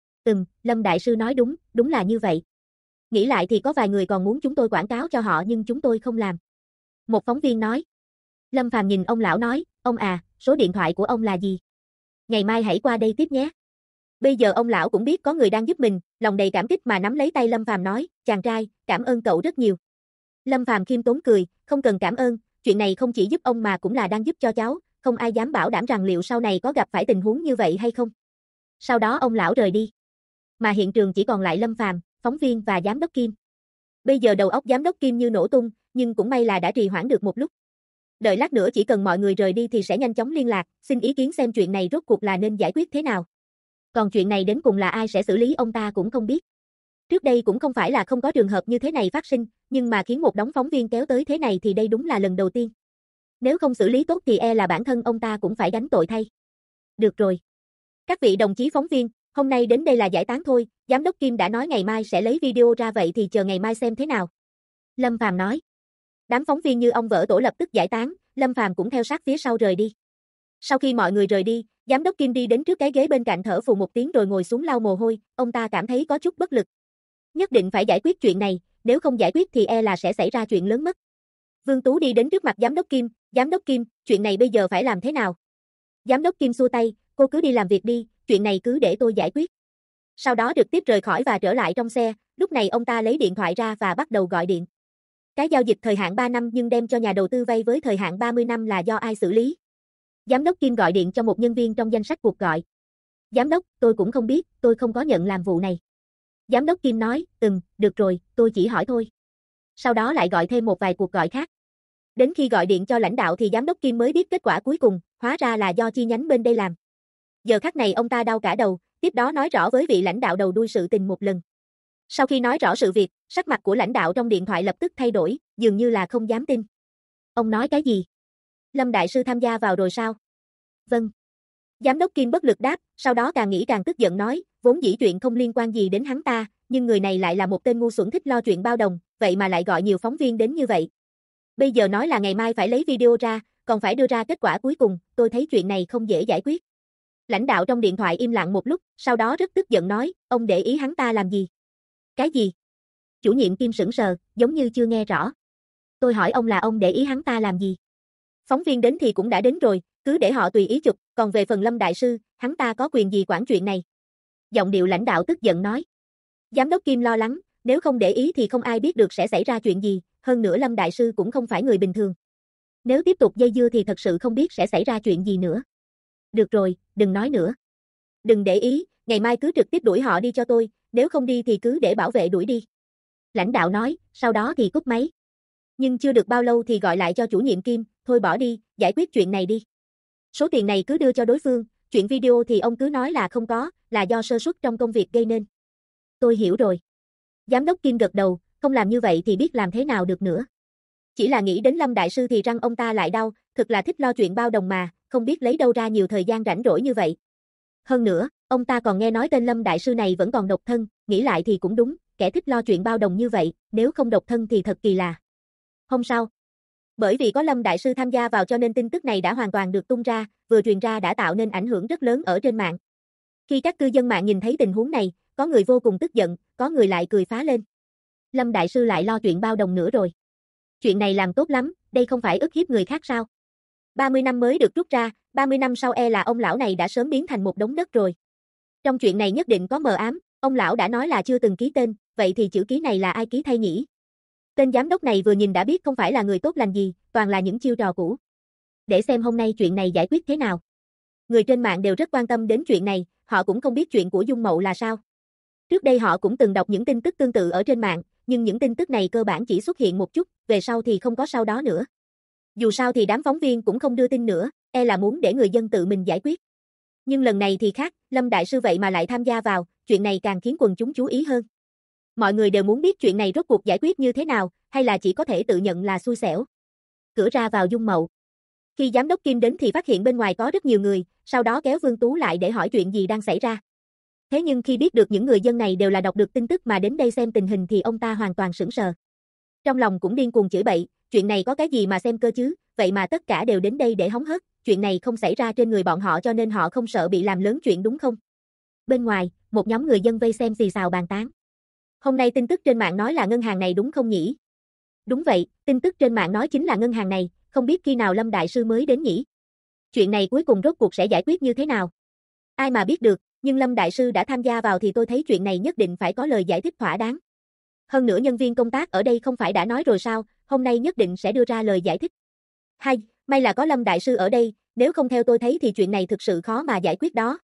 Lâm Đại Sư nói đúng, đúng là như vậy. Nghĩ lại thì có vài người còn muốn chúng tôi quảng cáo cho họ nhưng chúng tôi không làm. Một phóng viên nói. Lâm Phàm nhìn ông lão nói, ông à, số điện thoại của ông là gì? Ngày mai hãy qua đây tiếp nhé. Bây giờ ông lão cũng biết có người đang giúp mình, lòng đầy cảm kích mà nắm lấy tay Lâm Phàm nói, chàng trai, cảm ơn cậu rất nhiều. Lâm Phàm khiêm tốn cười, không cần cảm ơn, chuyện này không chỉ giúp ông mà cũng là đang giúp cho cháu, không ai dám bảo đảm rằng liệu sau này có gặp phải tình huống như vậy hay không. Sau đó ông lão rời đi. Mà hiện trường chỉ còn lại Lâm Phàm, phóng viên và giám đốc Kim. Bây giờ đầu óc giám đốc Kim như nổ tung, nhưng cũng may là đã trì hoãn được một lúc. Đợi lát nữa chỉ cần mọi người rời đi thì sẽ nhanh chóng liên lạc, xin ý kiến xem chuyện này rốt cuộc là nên giải quyết thế nào. Còn chuyện này đến cùng là ai sẽ xử lý ông ta cũng không biết. Trước đây cũng không phải là không có trường hợp như thế này phát sinh, nhưng mà khiến một đống phóng viên kéo tới thế này thì đây đúng là lần đầu tiên. Nếu không xử lý tốt thì e là bản thân ông ta cũng phải gánh tội thay. Được rồi. Các vị đồng chí phóng viên, hôm nay đến đây là giải tán thôi, giám đốc Kim đã nói ngày mai sẽ lấy video ra vậy thì chờ ngày mai xem thế nào. Lâm Phàm nói. Đám phóng viên như ong vỡ tổ lập tức giải tán, Lâm Phàm cũng theo sát phía sau rời đi. Sau khi mọi người rời đi, giám đốc Kim đi đến trước cái ghế bên cạnh thở phù một tiếng rồi ngồi xuống lau mồ hôi, ông ta cảm thấy có chút bất lực. Nhất định phải giải quyết chuyện này, nếu không giải quyết thì e là sẽ xảy ra chuyện lớn mất. Vương Tú đi đến trước mặt giám đốc Kim, chuyện này bây giờ phải làm thế nào? Giám đốc Kim xua tay, cô cứ đi làm việc đi, chuyện này cứ để tôi giải quyết. Sau đó trực tiếp rời khỏi và trở lại trong xe, lúc này ông ta lấy điện thoại ra và bắt đầu gọi điện. Cái giao dịch thời hạn 3 năm nhưng đem cho nhà đầu tư vay với thời hạn 30 năm là do ai xử lý? Giám đốc Kim gọi điện cho một nhân viên trong danh sách cuộc gọi. Giám đốc, tôi cũng không biết, tôi không có nhận làm vụ này. Giám đốc Kim nói, được rồi, tôi chỉ hỏi thôi. Sau đó lại gọi thêm một vài cuộc gọi khác. Đến khi gọi điện cho lãnh đạo thì giám đốc Kim mới biết kết quả cuối cùng, hóa ra là do chi nhánh bên đây làm. Giờ khắc này ông ta đau cả đầu, tiếp đó nói rõ với vị lãnh đạo đầu đuôi sự tình một lần. Sau khi nói rõ sự việc, sắc mặt của lãnh đạo trong điện thoại lập tức thay đổi, dường như là không dám tin. Ông nói cái gì? Lâm Đại Sư tham gia vào rồi sao? Vâng. Giám đốc Kim bất lực đáp, sau đó càng nghĩ càng tức giận nói, vốn dĩ chuyện không liên quan gì đến hắn ta, nhưng người này lại là một tên ngu xuẩn thích lo chuyện bao đồng, vậy mà lại gọi nhiều phóng viên đến như vậy. Bây giờ nói là ngày mai phải lấy video ra, còn phải đưa ra kết quả cuối cùng, tôi thấy chuyện này không dễ giải quyết. Lãnh đạo trong điện thoại im lặng một lúc, sau đó rất tức giận nói, ông để ý hắn ta làm gì? Cái gì? Chủ nhiệm Kim sững sờ, giống như chưa nghe rõ. Tôi hỏi ông là ông để ý hắn ta làm gì? Phóng viên đến thì cũng đã đến rồi, cứ để họ tùy ý chụp, còn về phần Lâm Đại Sư, hắn ta có quyền gì quản chuyện này? Giọng điệu lãnh đạo tức giận nói. Giám đốc Kim lo lắng, nếu không để ý thì không ai biết được sẽ xảy ra chuyện gì, hơn nữa Lâm Đại Sư cũng không phải người bình thường. Nếu tiếp tục dây dưa thì thật sự không biết sẽ xảy ra chuyện gì nữa. Được rồi, đừng nói nữa. Đừng để ý, ngày mai cứ trực tiếp đuổi họ đi cho tôi, nếu không đi thì cứ để bảo vệ đuổi đi. Lãnh đạo nói, sau đó thì cúp máy. Nhưng chưa được bao lâu thì gọi lại cho chủ nhiệm Kim, thôi bỏ đi, giải quyết chuyện này đi. Số tiền này cứ đưa cho đối phương, chuyện video thì ông cứ nói là không có, là do sơ suất trong công việc gây nên. Tôi hiểu rồi. Giám đốc Kim gật đầu, không làm như vậy thì biết làm thế nào được nữa. Chỉ là nghĩ đến Lâm Đại Sư thì răng ông ta lại đau, thực là thích lo chuyện bao đồng mà, không biết lấy đâu ra nhiều thời gian rảnh rỗi như vậy. Hơn nữa, ông ta còn nghe nói tên Lâm Đại Sư này vẫn còn độc thân, nghĩ lại thì cũng đúng, kẻ thích lo chuyện bao đồng như vậy, nếu không độc thân thì thật kỳ lạ. Hôm sau, bởi vì có Lâm Đại Sư tham gia vào cho nên tin tức này đã hoàn toàn được tung ra, vừa truyền ra đã tạo nên ảnh hưởng rất lớn ở trên mạng. Khi các cư dân mạng nhìn thấy tình huống này, có người vô cùng tức giận, có người lại cười phá lên. Lâm Đại Sư lại lo chuyện bao đồng nữa rồi. Chuyện này làm tốt lắm, đây không phải ức hiếp người khác sao? 30 năm mới được rút ra, 30 năm sau là ông lão này đã sớm biến thành một đống đất rồi. Trong chuyện này nhất định có mờ ám, ông lão đã nói là chưa từng ký tên, vậy thì chữ ký này là ai ký thay nhỉ? Tên giám đốc này vừa nhìn đã biết không phải là người tốt lành gì, toàn là những chiêu trò cũ. Để xem hôm nay chuyện này giải quyết thế nào. Người trên mạng đều rất quan tâm đến chuyện này, họ cũng không biết chuyện của Dung Mậu là sao. Trước đây họ cũng từng đọc những tin tức tương tự ở trên mạng, nhưng những tin tức này cơ bản chỉ xuất hiện một chút, về sau thì không có sau đó nữa. Dù sao thì đám phóng viên cũng không đưa tin nữa, là muốn để người dân tự mình giải quyết. Nhưng lần này thì khác, Lâm Đại Sư vậy mà lại tham gia vào, chuyện này càng khiến quần chúng chú ý hơn. Mọi người đều muốn biết chuyện này rốt cuộc giải quyết như thế nào, hay là chỉ có thể tự nhận là xui xẻo. Cửa ra vào Dung Mậu. Khi giám đốc Kim đến thì phát hiện bên ngoài có rất nhiều người, sau đó kéo Vương Tú lại để hỏi chuyện gì đang xảy ra. Thế nhưng khi biết được những người dân này đều là đọc được tin tức mà đến đây xem tình hình thì ông ta hoàn toàn sững sờ. Trong lòng cũng điên cuồng chửi bậy, chuyện này có cái gì mà xem cơ chứ, vậy mà tất cả đều đến đây để hóng hớt, chuyện này không xảy ra trên người bọn họ cho nên họ không sợ bị làm lớn chuyện đúng không? Bên ngoài, một nhóm người dân vây xem xì xào bàn tán. Hôm nay tin tức trên mạng nói là ngân hàng này đúng không nhỉ? Đúng vậy, tin tức trên mạng nói chính là ngân hàng này, không biết khi nào Lâm Đại Sư mới đến nhỉ? Chuyện này cuối cùng rốt cuộc sẽ giải quyết như thế nào? Ai mà biết được, nhưng Lâm Đại Sư đã tham gia vào thì tôi thấy chuyện này nhất định phải có lời giải thích thỏa đáng. Hơn nữa nhân viên công tác ở đây không phải đã nói rồi sao, hôm nay nhất định sẽ đưa ra lời giải thích. Hay, may là có Lâm Đại Sư ở đây, nếu không theo tôi thấy thì chuyện này thực sự khó mà giải quyết đó.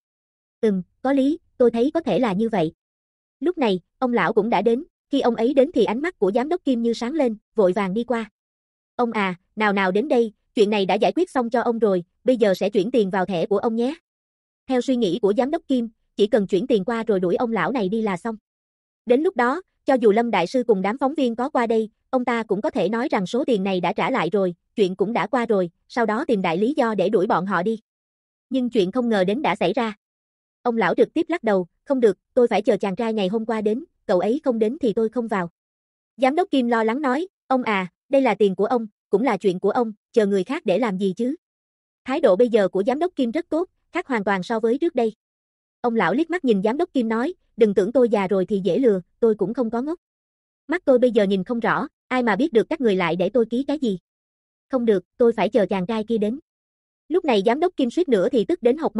Có lý, tôi thấy có thể là như vậy. Lúc này, ông lão cũng đã đến, khi ông ấy đến thì ánh mắt của giám đốc Kim như sáng lên, vội vàng đi qua. Ông à, nào đến đây, chuyện này đã giải quyết xong cho ông rồi, bây giờ sẽ chuyển tiền vào thẻ của ông nhé. Theo suy nghĩ của giám đốc Kim, chỉ cần chuyển tiền qua rồi đuổi ông lão này đi là xong. Đến lúc đó, cho dù Lâm Đại Sư cùng đám phóng viên có qua đây, ông ta cũng có thể nói rằng số tiền này đã trả lại rồi, chuyện cũng đã qua rồi, sau đó tìm đại lý do để đuổi bọn họ đi. Nhưng chuyện không ngờ đến đã xảy ra. Ông lão trực tiếp lắc đầu, không được, tôi phải chờ chàng trai ngày hôm qua đến, cậu ấy không đến thì tôi không vào. Giám đốc Kim lo lắng nói, ông à, đây là tiền của ông, cũng là chuyện của ông, chờ người khác để làm gì chứ? Thái độ bây giờ của giám đốc Kim rất tốt, khác hoàn toàn so với trước đây. Ông lão liếc mắt nhìn giám đốc Kim nói, đừng tưởng tôi già rồi thì dễ lừa, tôi cũng không có ngốc. Mắt tôi bây giờ nhìn không rõ, ai mà biết được các người lại để tôi ký cái gì. Không được, tôi phải chờ chàng trai kia đến. Lúc này giám đốc Kim suýt nữa thì tức đến hộc máu,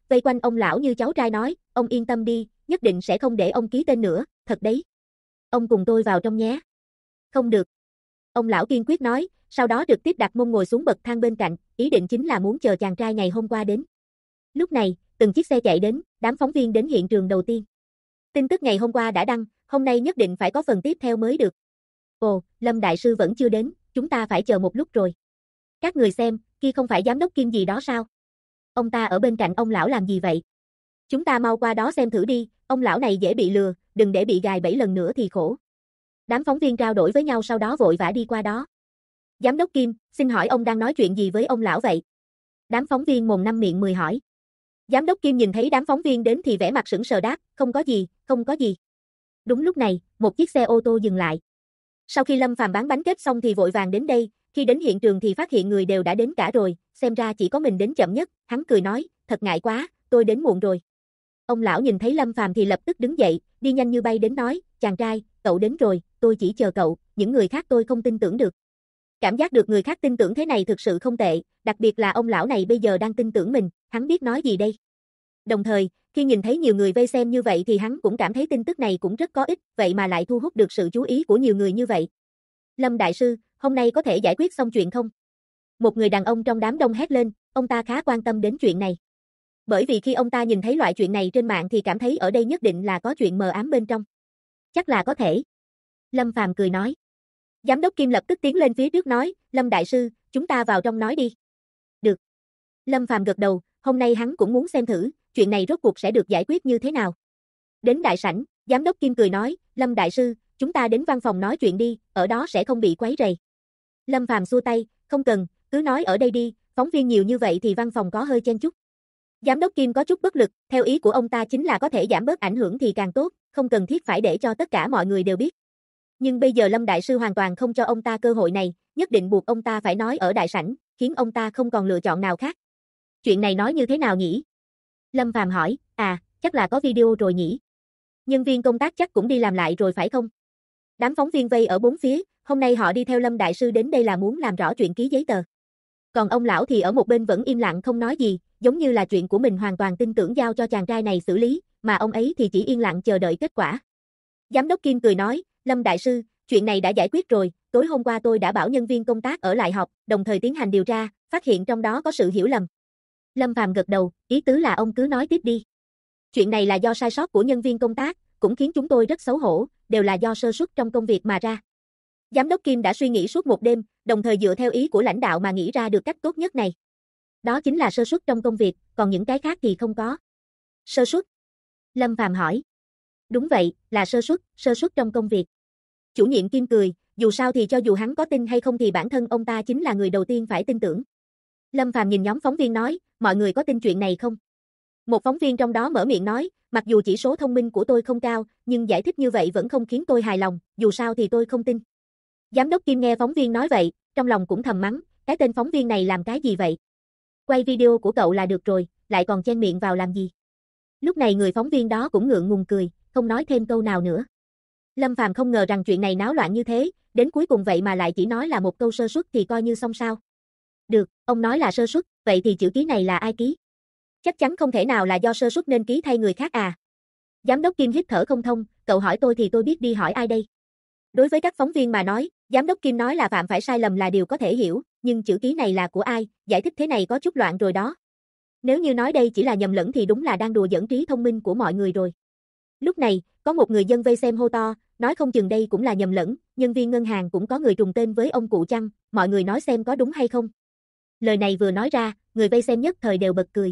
vây quanh ông lão như cháu trai nói, ông yên tâm đi, nhất định sẽ không để ông ký tên nữa, thật đấy. Ông cùng tôi vào trong nhé. Không được. Ông lão kiên quyết nói, sau đó trực tiếp đặt mông ngồi xuống bậc thang bên cạnh, ý định chính là muốn chờ chàng trai ngày hôm qua đến. Lúc này, từng chiếc xe chạy đến, đám phóng viên đến hiện trường đầu tiên. Tin tức ngày hôm qua đã đăng, hôm nay nhất định phải có phần tiếp theo mới được. Ồ, Lâm Đại Sư vẫn chưa đến, chúng ta phải chờ một lúc rồi. Các người xem, kia không phải giám đốc Kim gì đó sao? Ông ta ở bên cạnh ông lão làm gì vậy? Chúng ta mau qua đó xem thử đi, ông lão này dễ bị lừa, đừng để bị gài bẫy lần nữa thì khổ. Đám phóng viên trao đổi với nhau sau đó vội vã đi qua đó. Giám đốc Kim, xin hỏi ông đang nói chuyện gì với ông lão vậy? Đám phóng viên mồm năm miệng 10 hỏi. Giám đốc Kim nhìn thấy đám phóng viên đến thì vẻ mặt sững sờ đáp, không có gì, không có gì. Đúng lúc này, một chiếc xe ô tô dừng lại. Sau khi Lâm Phàm bán bánh kết xong thì vội vàng đến đây, khi đến hiện trường thì phát hiện người đều đã đến cả rồi, xem ra chỉ có mình đến chậm nhất, hắn cười nói, thật ngại quá, tôi đến muộn rồi. Ông lão nhìn thấy Lâm Phàm thì lập tức đứng dậy, đi nhanh như bay đến nói, chàng trai, cậu đến rồi, tôi chỉ chờ cậu, những người khác tôi không tin tưởng được. Cảm giác được người khác tin tưởng thế này thực sự không tệ, đặc biệt là ông lão này bây giờ đang tin tưởng mình, hắn biết nói gì đây. Đồng thời, khi nhìn thấy nhiều người vây xem như vậy thì hắn cũng cảm thấy tin tức này cũng rất có ích, vậy mà lại thu hút được sự chú ý của nhiều người như vậy. Lâm Đại Sư, hôm nay có thể giải quyết xong chuyện không? Một người đàn ông trong đám đông hét lên, ông ta khá quan tâm đến chuyện này. Bởi vì khi ông ta nhìn thấy loại chuyện này trên mạng thì cảm thấy ở đây nhất định là có chuyện mờ ám bên trong. Chắc là có thể. Lâm Phàm cười nói. Giám đốc Kim lập tức tiến lên phía trước nói, Lâm Đại Sư, chúng ta vào trong nói đi. Được. Lâm Phàm gật đầu, hôm nay hắn cũng muốn xem thử, chuyện này rốt cuộc sẽ được giải quyết như thế nào. Đến đại sảnh, Giám đốc Kim cười nói, Lâm Đại Sư, chúng ta đến văn phòng nói chuyện đi, ở đó sẽ không bị quấy rầy. Lâm Phàm xua tay, không cần, cứ nói ở đây đi, phóng viên nhiều như vậy thì văn phòng có hơi chen chúc. Giám đốc Kim có chút bất lực, theo ý của ông ta chính là có thể giảm bớt ảnh hưởng thì càng tốt, không cần thiết phải để cho tất cả mọi người đều biết. Nhưng bây giờ Lâm Đại Sư hoàn toàn không cho ông ta cơ hội này, nhất định buộc ông ta phải nói ở đại sảnh, khiến ông ta không còn lựa chọn nào khác. Chuyện này nói như thế nào nhỉ? Lâm Phàm hỏi, chắc là có video rồi nhỉ? Nhân viên công tác chắc cũng đi làm lại rồi phải không? Đám phóng viên vây ở bốn phía, hôm nay họ đi theo Lâm Đại Sư đến đây là muốn làm rõ chuyện ký giấy tờ. Còn ông lão thì ở một bên vẫn im lặng không nói gì, giống như là chuyện của mình hoàn toàn tin tưởng giao cho chàng trai này xử lý, mà ông ấy thì chỉ yên lặng chờ đợi kết quả. Giám đốc Kim cười nói, Lâm Đại Sư, chuyện này đã giải quyết rồi, tối hôm qua tôi đã bảo nhân viên công tác ở lại họp, đồng thời tiến hành điều tra, phát hiện trong đó có sự hiểu lầm. Lâm Phàm gật đầu, ý tứ là ông cứ nói tiếp đi. Chuyện này là do sai sót của nhân viên công tác, cũng khiến chúng tôi rất xấu hổ, đều là do sơ suất trong công việc mà ra. Giám đốc Kim đã suy nghĩ suốt một đêm, đồng thời dựa theo ý của lãnh đạo mà nghĩ ra được cách tốt nhất này. Đó chính là sơ suất trong công việc, còn những cái khác thì không có. Sơ suất? Lâm Phàm hỏi. Đúng vậy, là sơ suất trong công việc. Chủ nhiệm Kim cười, dù sao thì cho dù hắn có tin hay không thì bản thân ông ta chính là người đầu tiên phải tin tưởng. Lâm Phàm nhìn nhóm phóng viên nói, mọi người có tin chuyện này không? Một phóng viên trong đó mở miệng nói, mặc dù chỉ số thông minh của tôi không cao, nhưng giải thích như vậy vẫn không khiến tôi hài lòng, dù sao thì tôi không tin. Giám đốc Kim nghe phóng viên nói vậy, trong lòng cũng thầm mắng, cái tên phóng viên này làm cái gì vậy? Quay video của cậu là được rồi, lại còn chen miệng vào làm gì? Lúc này người phóng viên đó cũng ngượng ngùng cười, không nói thêm câu nào nữa. Lâm Phàm không ngờ rằng chuyện này náo loạn như thế, đến cuối cùng vậy mà lại chỉ nói là một câu sơ suất thì coi như xong sao. Được, ông nói là sơ suất, vậy thì chữ ký này là ai ký? Chắc chắn không thể nào là do sơ suất nên ký thay người khác à. Giám đốc Kim hít thở không thông, cậu hỏi tôi thì tôi biết đi hỏi ai đây. Đối với các phóng viên mà nói, giám đốc Kim nói là phạm phải sai lầm là điều có thể hiểu, nhưng chữ ký này là của ai, giải thích thế này có chút loạn rồi đó. Nếu như nói đây chỉ là nhầm lẫn thì đúng là đang đùa giỡn trí thông minh của mọi người rồi. Lúc này, có một người dân vây xem hô to, nói không chừng đây cũng là nhầm lẫn, nhân viên ngân hàng cũng có người trùng tên với ông cụ chăng, mọi người nói xem có đúng hay không. Lời này vừa nói ra, người vây xem nhất thời đều bật cười.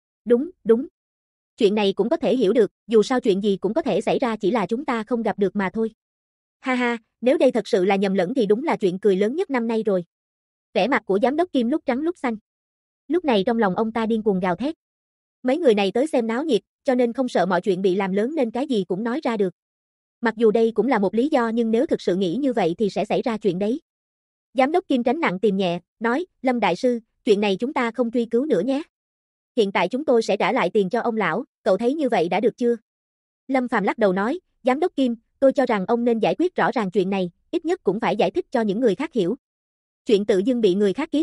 Đúng. Chuyện này cũng có thể hiểu được, dù sao chuyện gì cũng có thể xảy ra chỉ là chúng ta không gặp được mà thôi. Ha ha, nếu đây thật sự là nhầm lẫn thì đúng là chuyện cười lớn nhất năm nay rồi. Vẻ mặt của giám đốc Kim lúc trắng lúc xanh. Lúc này trong lòng ông ta điên cuồng gào thét. Mấy người này tới xem náo nhiệt, cho nên không sợ mọi chuyện bị làm lớn nên cái gì cũng nói ra được. Mặc dù đây cũng là một lý do nhưng nếu thực sự nghĩ như vậy thì sẽ xảy ra chuyện đấy. Giám đốc Kim tránh nặng tìm nhẹ, nói, Lâm Đại Sư, chuyện này chúng ta không truy cứu nữa nhé. Hiện tại chúng tôi sẽ trả lại tiền cho ông lão, cậu thấy như vậy đã được chưa? Lâm Phàm lắc đầu nói, Giám đốc Kim, tôi cho rằng ông nên giải quyết rõ ràng chuyện này, ít nhất cũng phải giải thích cho những người khác hiểu. Chuyện tự dưng bị người khác ký thay,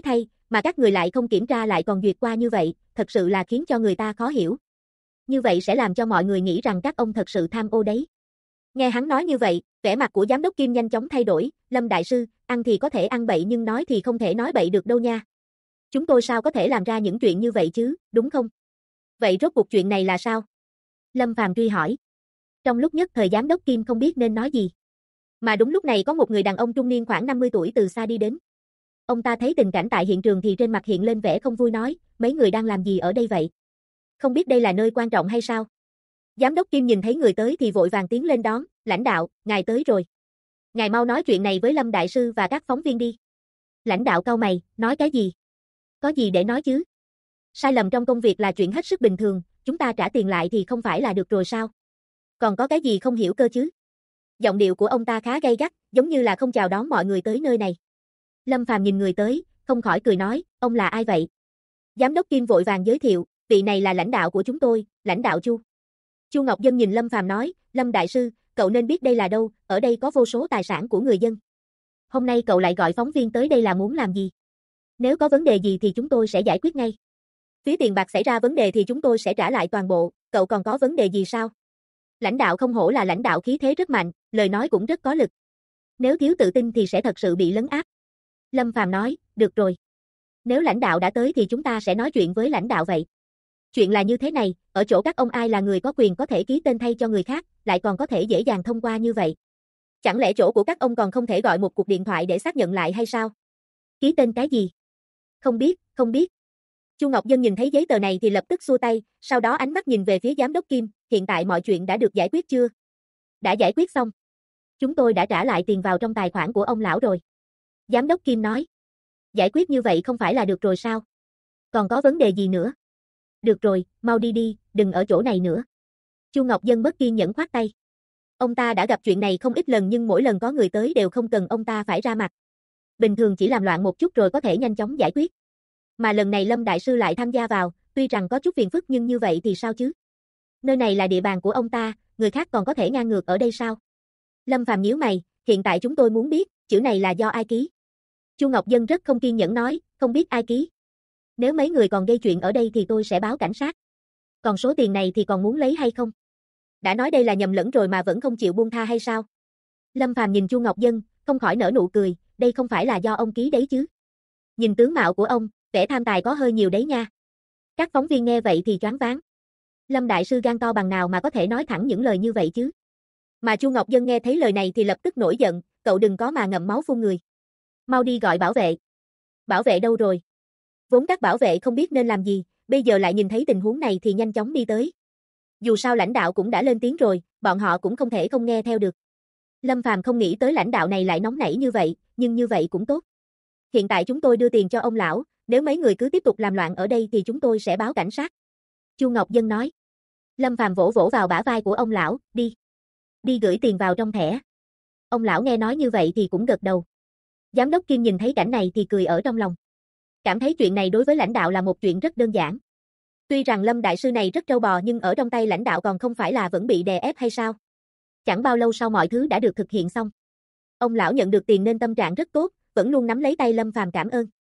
mà các người lại không kiểm tra lại còn duyệt qua như vậy, thật sự là khiến cho người ta khó hiểu. Như vậy sẽ làm cho mọi người nghĩ rằng các ông thật sự tham ô đấy. Nghe hắn nói như vậy, vẻ mặt của giám đốc Kim nhanh chóng thay đổi, Lâm đại sư, ăn thì có thể ăn bậy nhưng nói thì không thể nói bậy được đâu nha. Chúng tôi sao có thể làm ra những chuyện như vậy chứ, đúng không? Vậy rốt cuộc chuyện này là sao? Lâm Phàm truy hỏi. Trong lúc nhất thời giám đốc Kim không biết nên nói gì. Mà đúng lúc này có một người đàn ông trung niên khoảng 50 tuổi từ xa đi đến. Ông ta thấy tình cảnh tại hiện trường thì trên mặt hiện lên vẻ không vui nói, mấy người đang làm gì ở đây vậy? Không biết đây là nơi quan trọng hay sao? Giám đốc Kim nhìn thấy người tới thì vội vàng tiến lên đón, lãnh đạo, ngài tới rồi. Ngài mau nói chuyện này với Lâm đại sư và các phóng viên đi. Lãnh đạo cau mày, nói cái gì? Có gì để nói chứ? Sai lầm trong công việc là chuyện hết sức bình thường, chúng ta trả tiền lại thì không phải là được rồi sao? Còn có cái gì không hiểu cơ chứ? Giọng điệu của ông ta khá gay gắt, giống như là không chào đón mọi người tới nơi này. Lâm Phàm nhìn người tới, không khỏi cười nói, ông là ai vậy? Giám đốc Kim vội vàng giới thiệu, vị này là lãnh đạo của chúng tôi, lãnh đạo Chu. Chu Ngọc Dân nhìn Lâm Phàm nói, Lâm đại sư, cậu nên biết đây là đâu, ở đây có vô số tài sản của người dân. Hôm nay cậu lại gọi phóng viên tới đây là muốn làm gì? Nếu có vấn đề gì thì chúng tôi sẽ giải quyết ngay. Phía tiền bạc xảy ra vấn đề thì chúng tôi sẽ trả lại toàn bộ, cậu còn có vấn đề gì sao? Lãnh đạo không hổ là lãnh đạo, khí thế rất mạnh, lời nói cũng rất có lực. Nếu thiếu tự tin thì sẽ thật sự bị lấn áp. Lâm Phàm nói, được rồi. Nếu lãnh đạo đã tới thì chúng ta sẽ nói chuyện với lãnh đạo vậy. Chuyện là như thế này, ở chỗ các ông ai là người có quyền có thể ký tên thay cho người khác, lại còn có thể dễ dàng thông qua như vậy. Chẳng lẽ chỗ của các ông còn không thể gọi một cuộc điện thoại để xác nhận lại hay sao? Ký tên cái gì? Không biết, không biết. Chu Ngọc Dân nhìn thấy giấy tờ này thì lập tức xua tay, sau đó ánh mắt nhìn về phía giám đốc Kim, hiện tại mọi chuyện đã được giải quyết chưa? Đã giải quyết xong. Chúng tôi đã trả lại tiền vào trong tài khoản của ông lão rồi. Giám đốc Kim nói. Giải quyết như vậy không phải là được rồi sao? Còn có vấn đề gì nữa? Được rồi, mau đi đi, đừng ở chỗ này nữa. Chu Ngọc Dân bất kiên nhẫn khoát tay. Ông ta đã gặp chuyện này không ít lần nhưng mỗi lần có người tới đều không cần ông ta phải ra mặt. Bình thường chỉ làm loạn một chút rồi có thể nhanh chóng giải quyết. Mà lần này Lâm đại sư lại tham gia vào, tuy rằng có chút phiền phức nhưng như vậy thì sao chứ? Nơi này là địa bàn của ông ta, người khác còn có thể ngang ngược ở đây sao? Lâm Phàm nhíu mày, hiện tại chúng tôi muốn biết, chữ này là do ai ký? Chu Ngọc Dân rất không kiên nhẫn nói, không biết ai ký. Nếu mấy người còn gây chuyện ở đây thì tôi sẽ báo cảnh sát. Còn số tiền này thì còn muốn lấy hay không? Đã nói đây là nhầm lẫn rồi mà vẫn không chịu buông tha hay sao? Lâm Phàm nhìn Chu Ngọc Dân, không khỏi nở nụ cười, đây không phải là do ông ký đấy chứ? Nhìn tướng mạo của ông, vẻ tham tài có hơi nhiều đấy nha. Các phóng viên nghe vậy thì choáng váng. Lâm đại sư gan to bằng nào mà có thể nói thẳng những lời như vậy chứ? Mà Chu Ngọc Dân nghe thấy lời này thì lập tức nổi giận, cậu đừng có mà ngậm máu phun người. Mau đi gọi bảo vệ. Bảo vệ đâu rồi? Vốn các bảo vệ không biết nên làm gì, bây giờ lại nhìn thấy tình huống này thì nhanh chóng đi tới. Dù sao lãnh đạo cũng đã lên tiếng rồi, bọn họ cũng không thể không nghe theo được. Lâm Phàm không nghĩ tới lãnh đạo này lại nóng nảy như vậy, nhưng như vậy cũng tốt. Hiện tại chúng tôi đưa tiền cho ông lão, nếu mấy người cứ tiếp tục làm loạn ở đây thì chúng tôi sẽ báo cảnh sát. Chu Ngọc Dân nói. Lâm Phàm vỗ vỗ vào bả vai của ông lão, đi. Đi gửi tiền vào trong thẻ. Ông lão nghe nói như vậy thì cũng gật đầu. Giám đốc Kim nhìn thấy cảnh này thì cười ở trong lòng. Cảm thấy chuyện này đối với lãnh đạo là một chuyện rất đơn giản. Tuy rằng Lâm đại sư này rất trâu bò nhưng ở trong tay lãnh đạo còn không phải là vẫn bị đè ép hay sao? Chẳng bao lâu sau mọi thứ đã được thực hiện xong. Ông lão nhận được tiền nên tâm trạng rất tốt, vẫn luôn nắm lấy tay Lâm Phàm cảm ơn.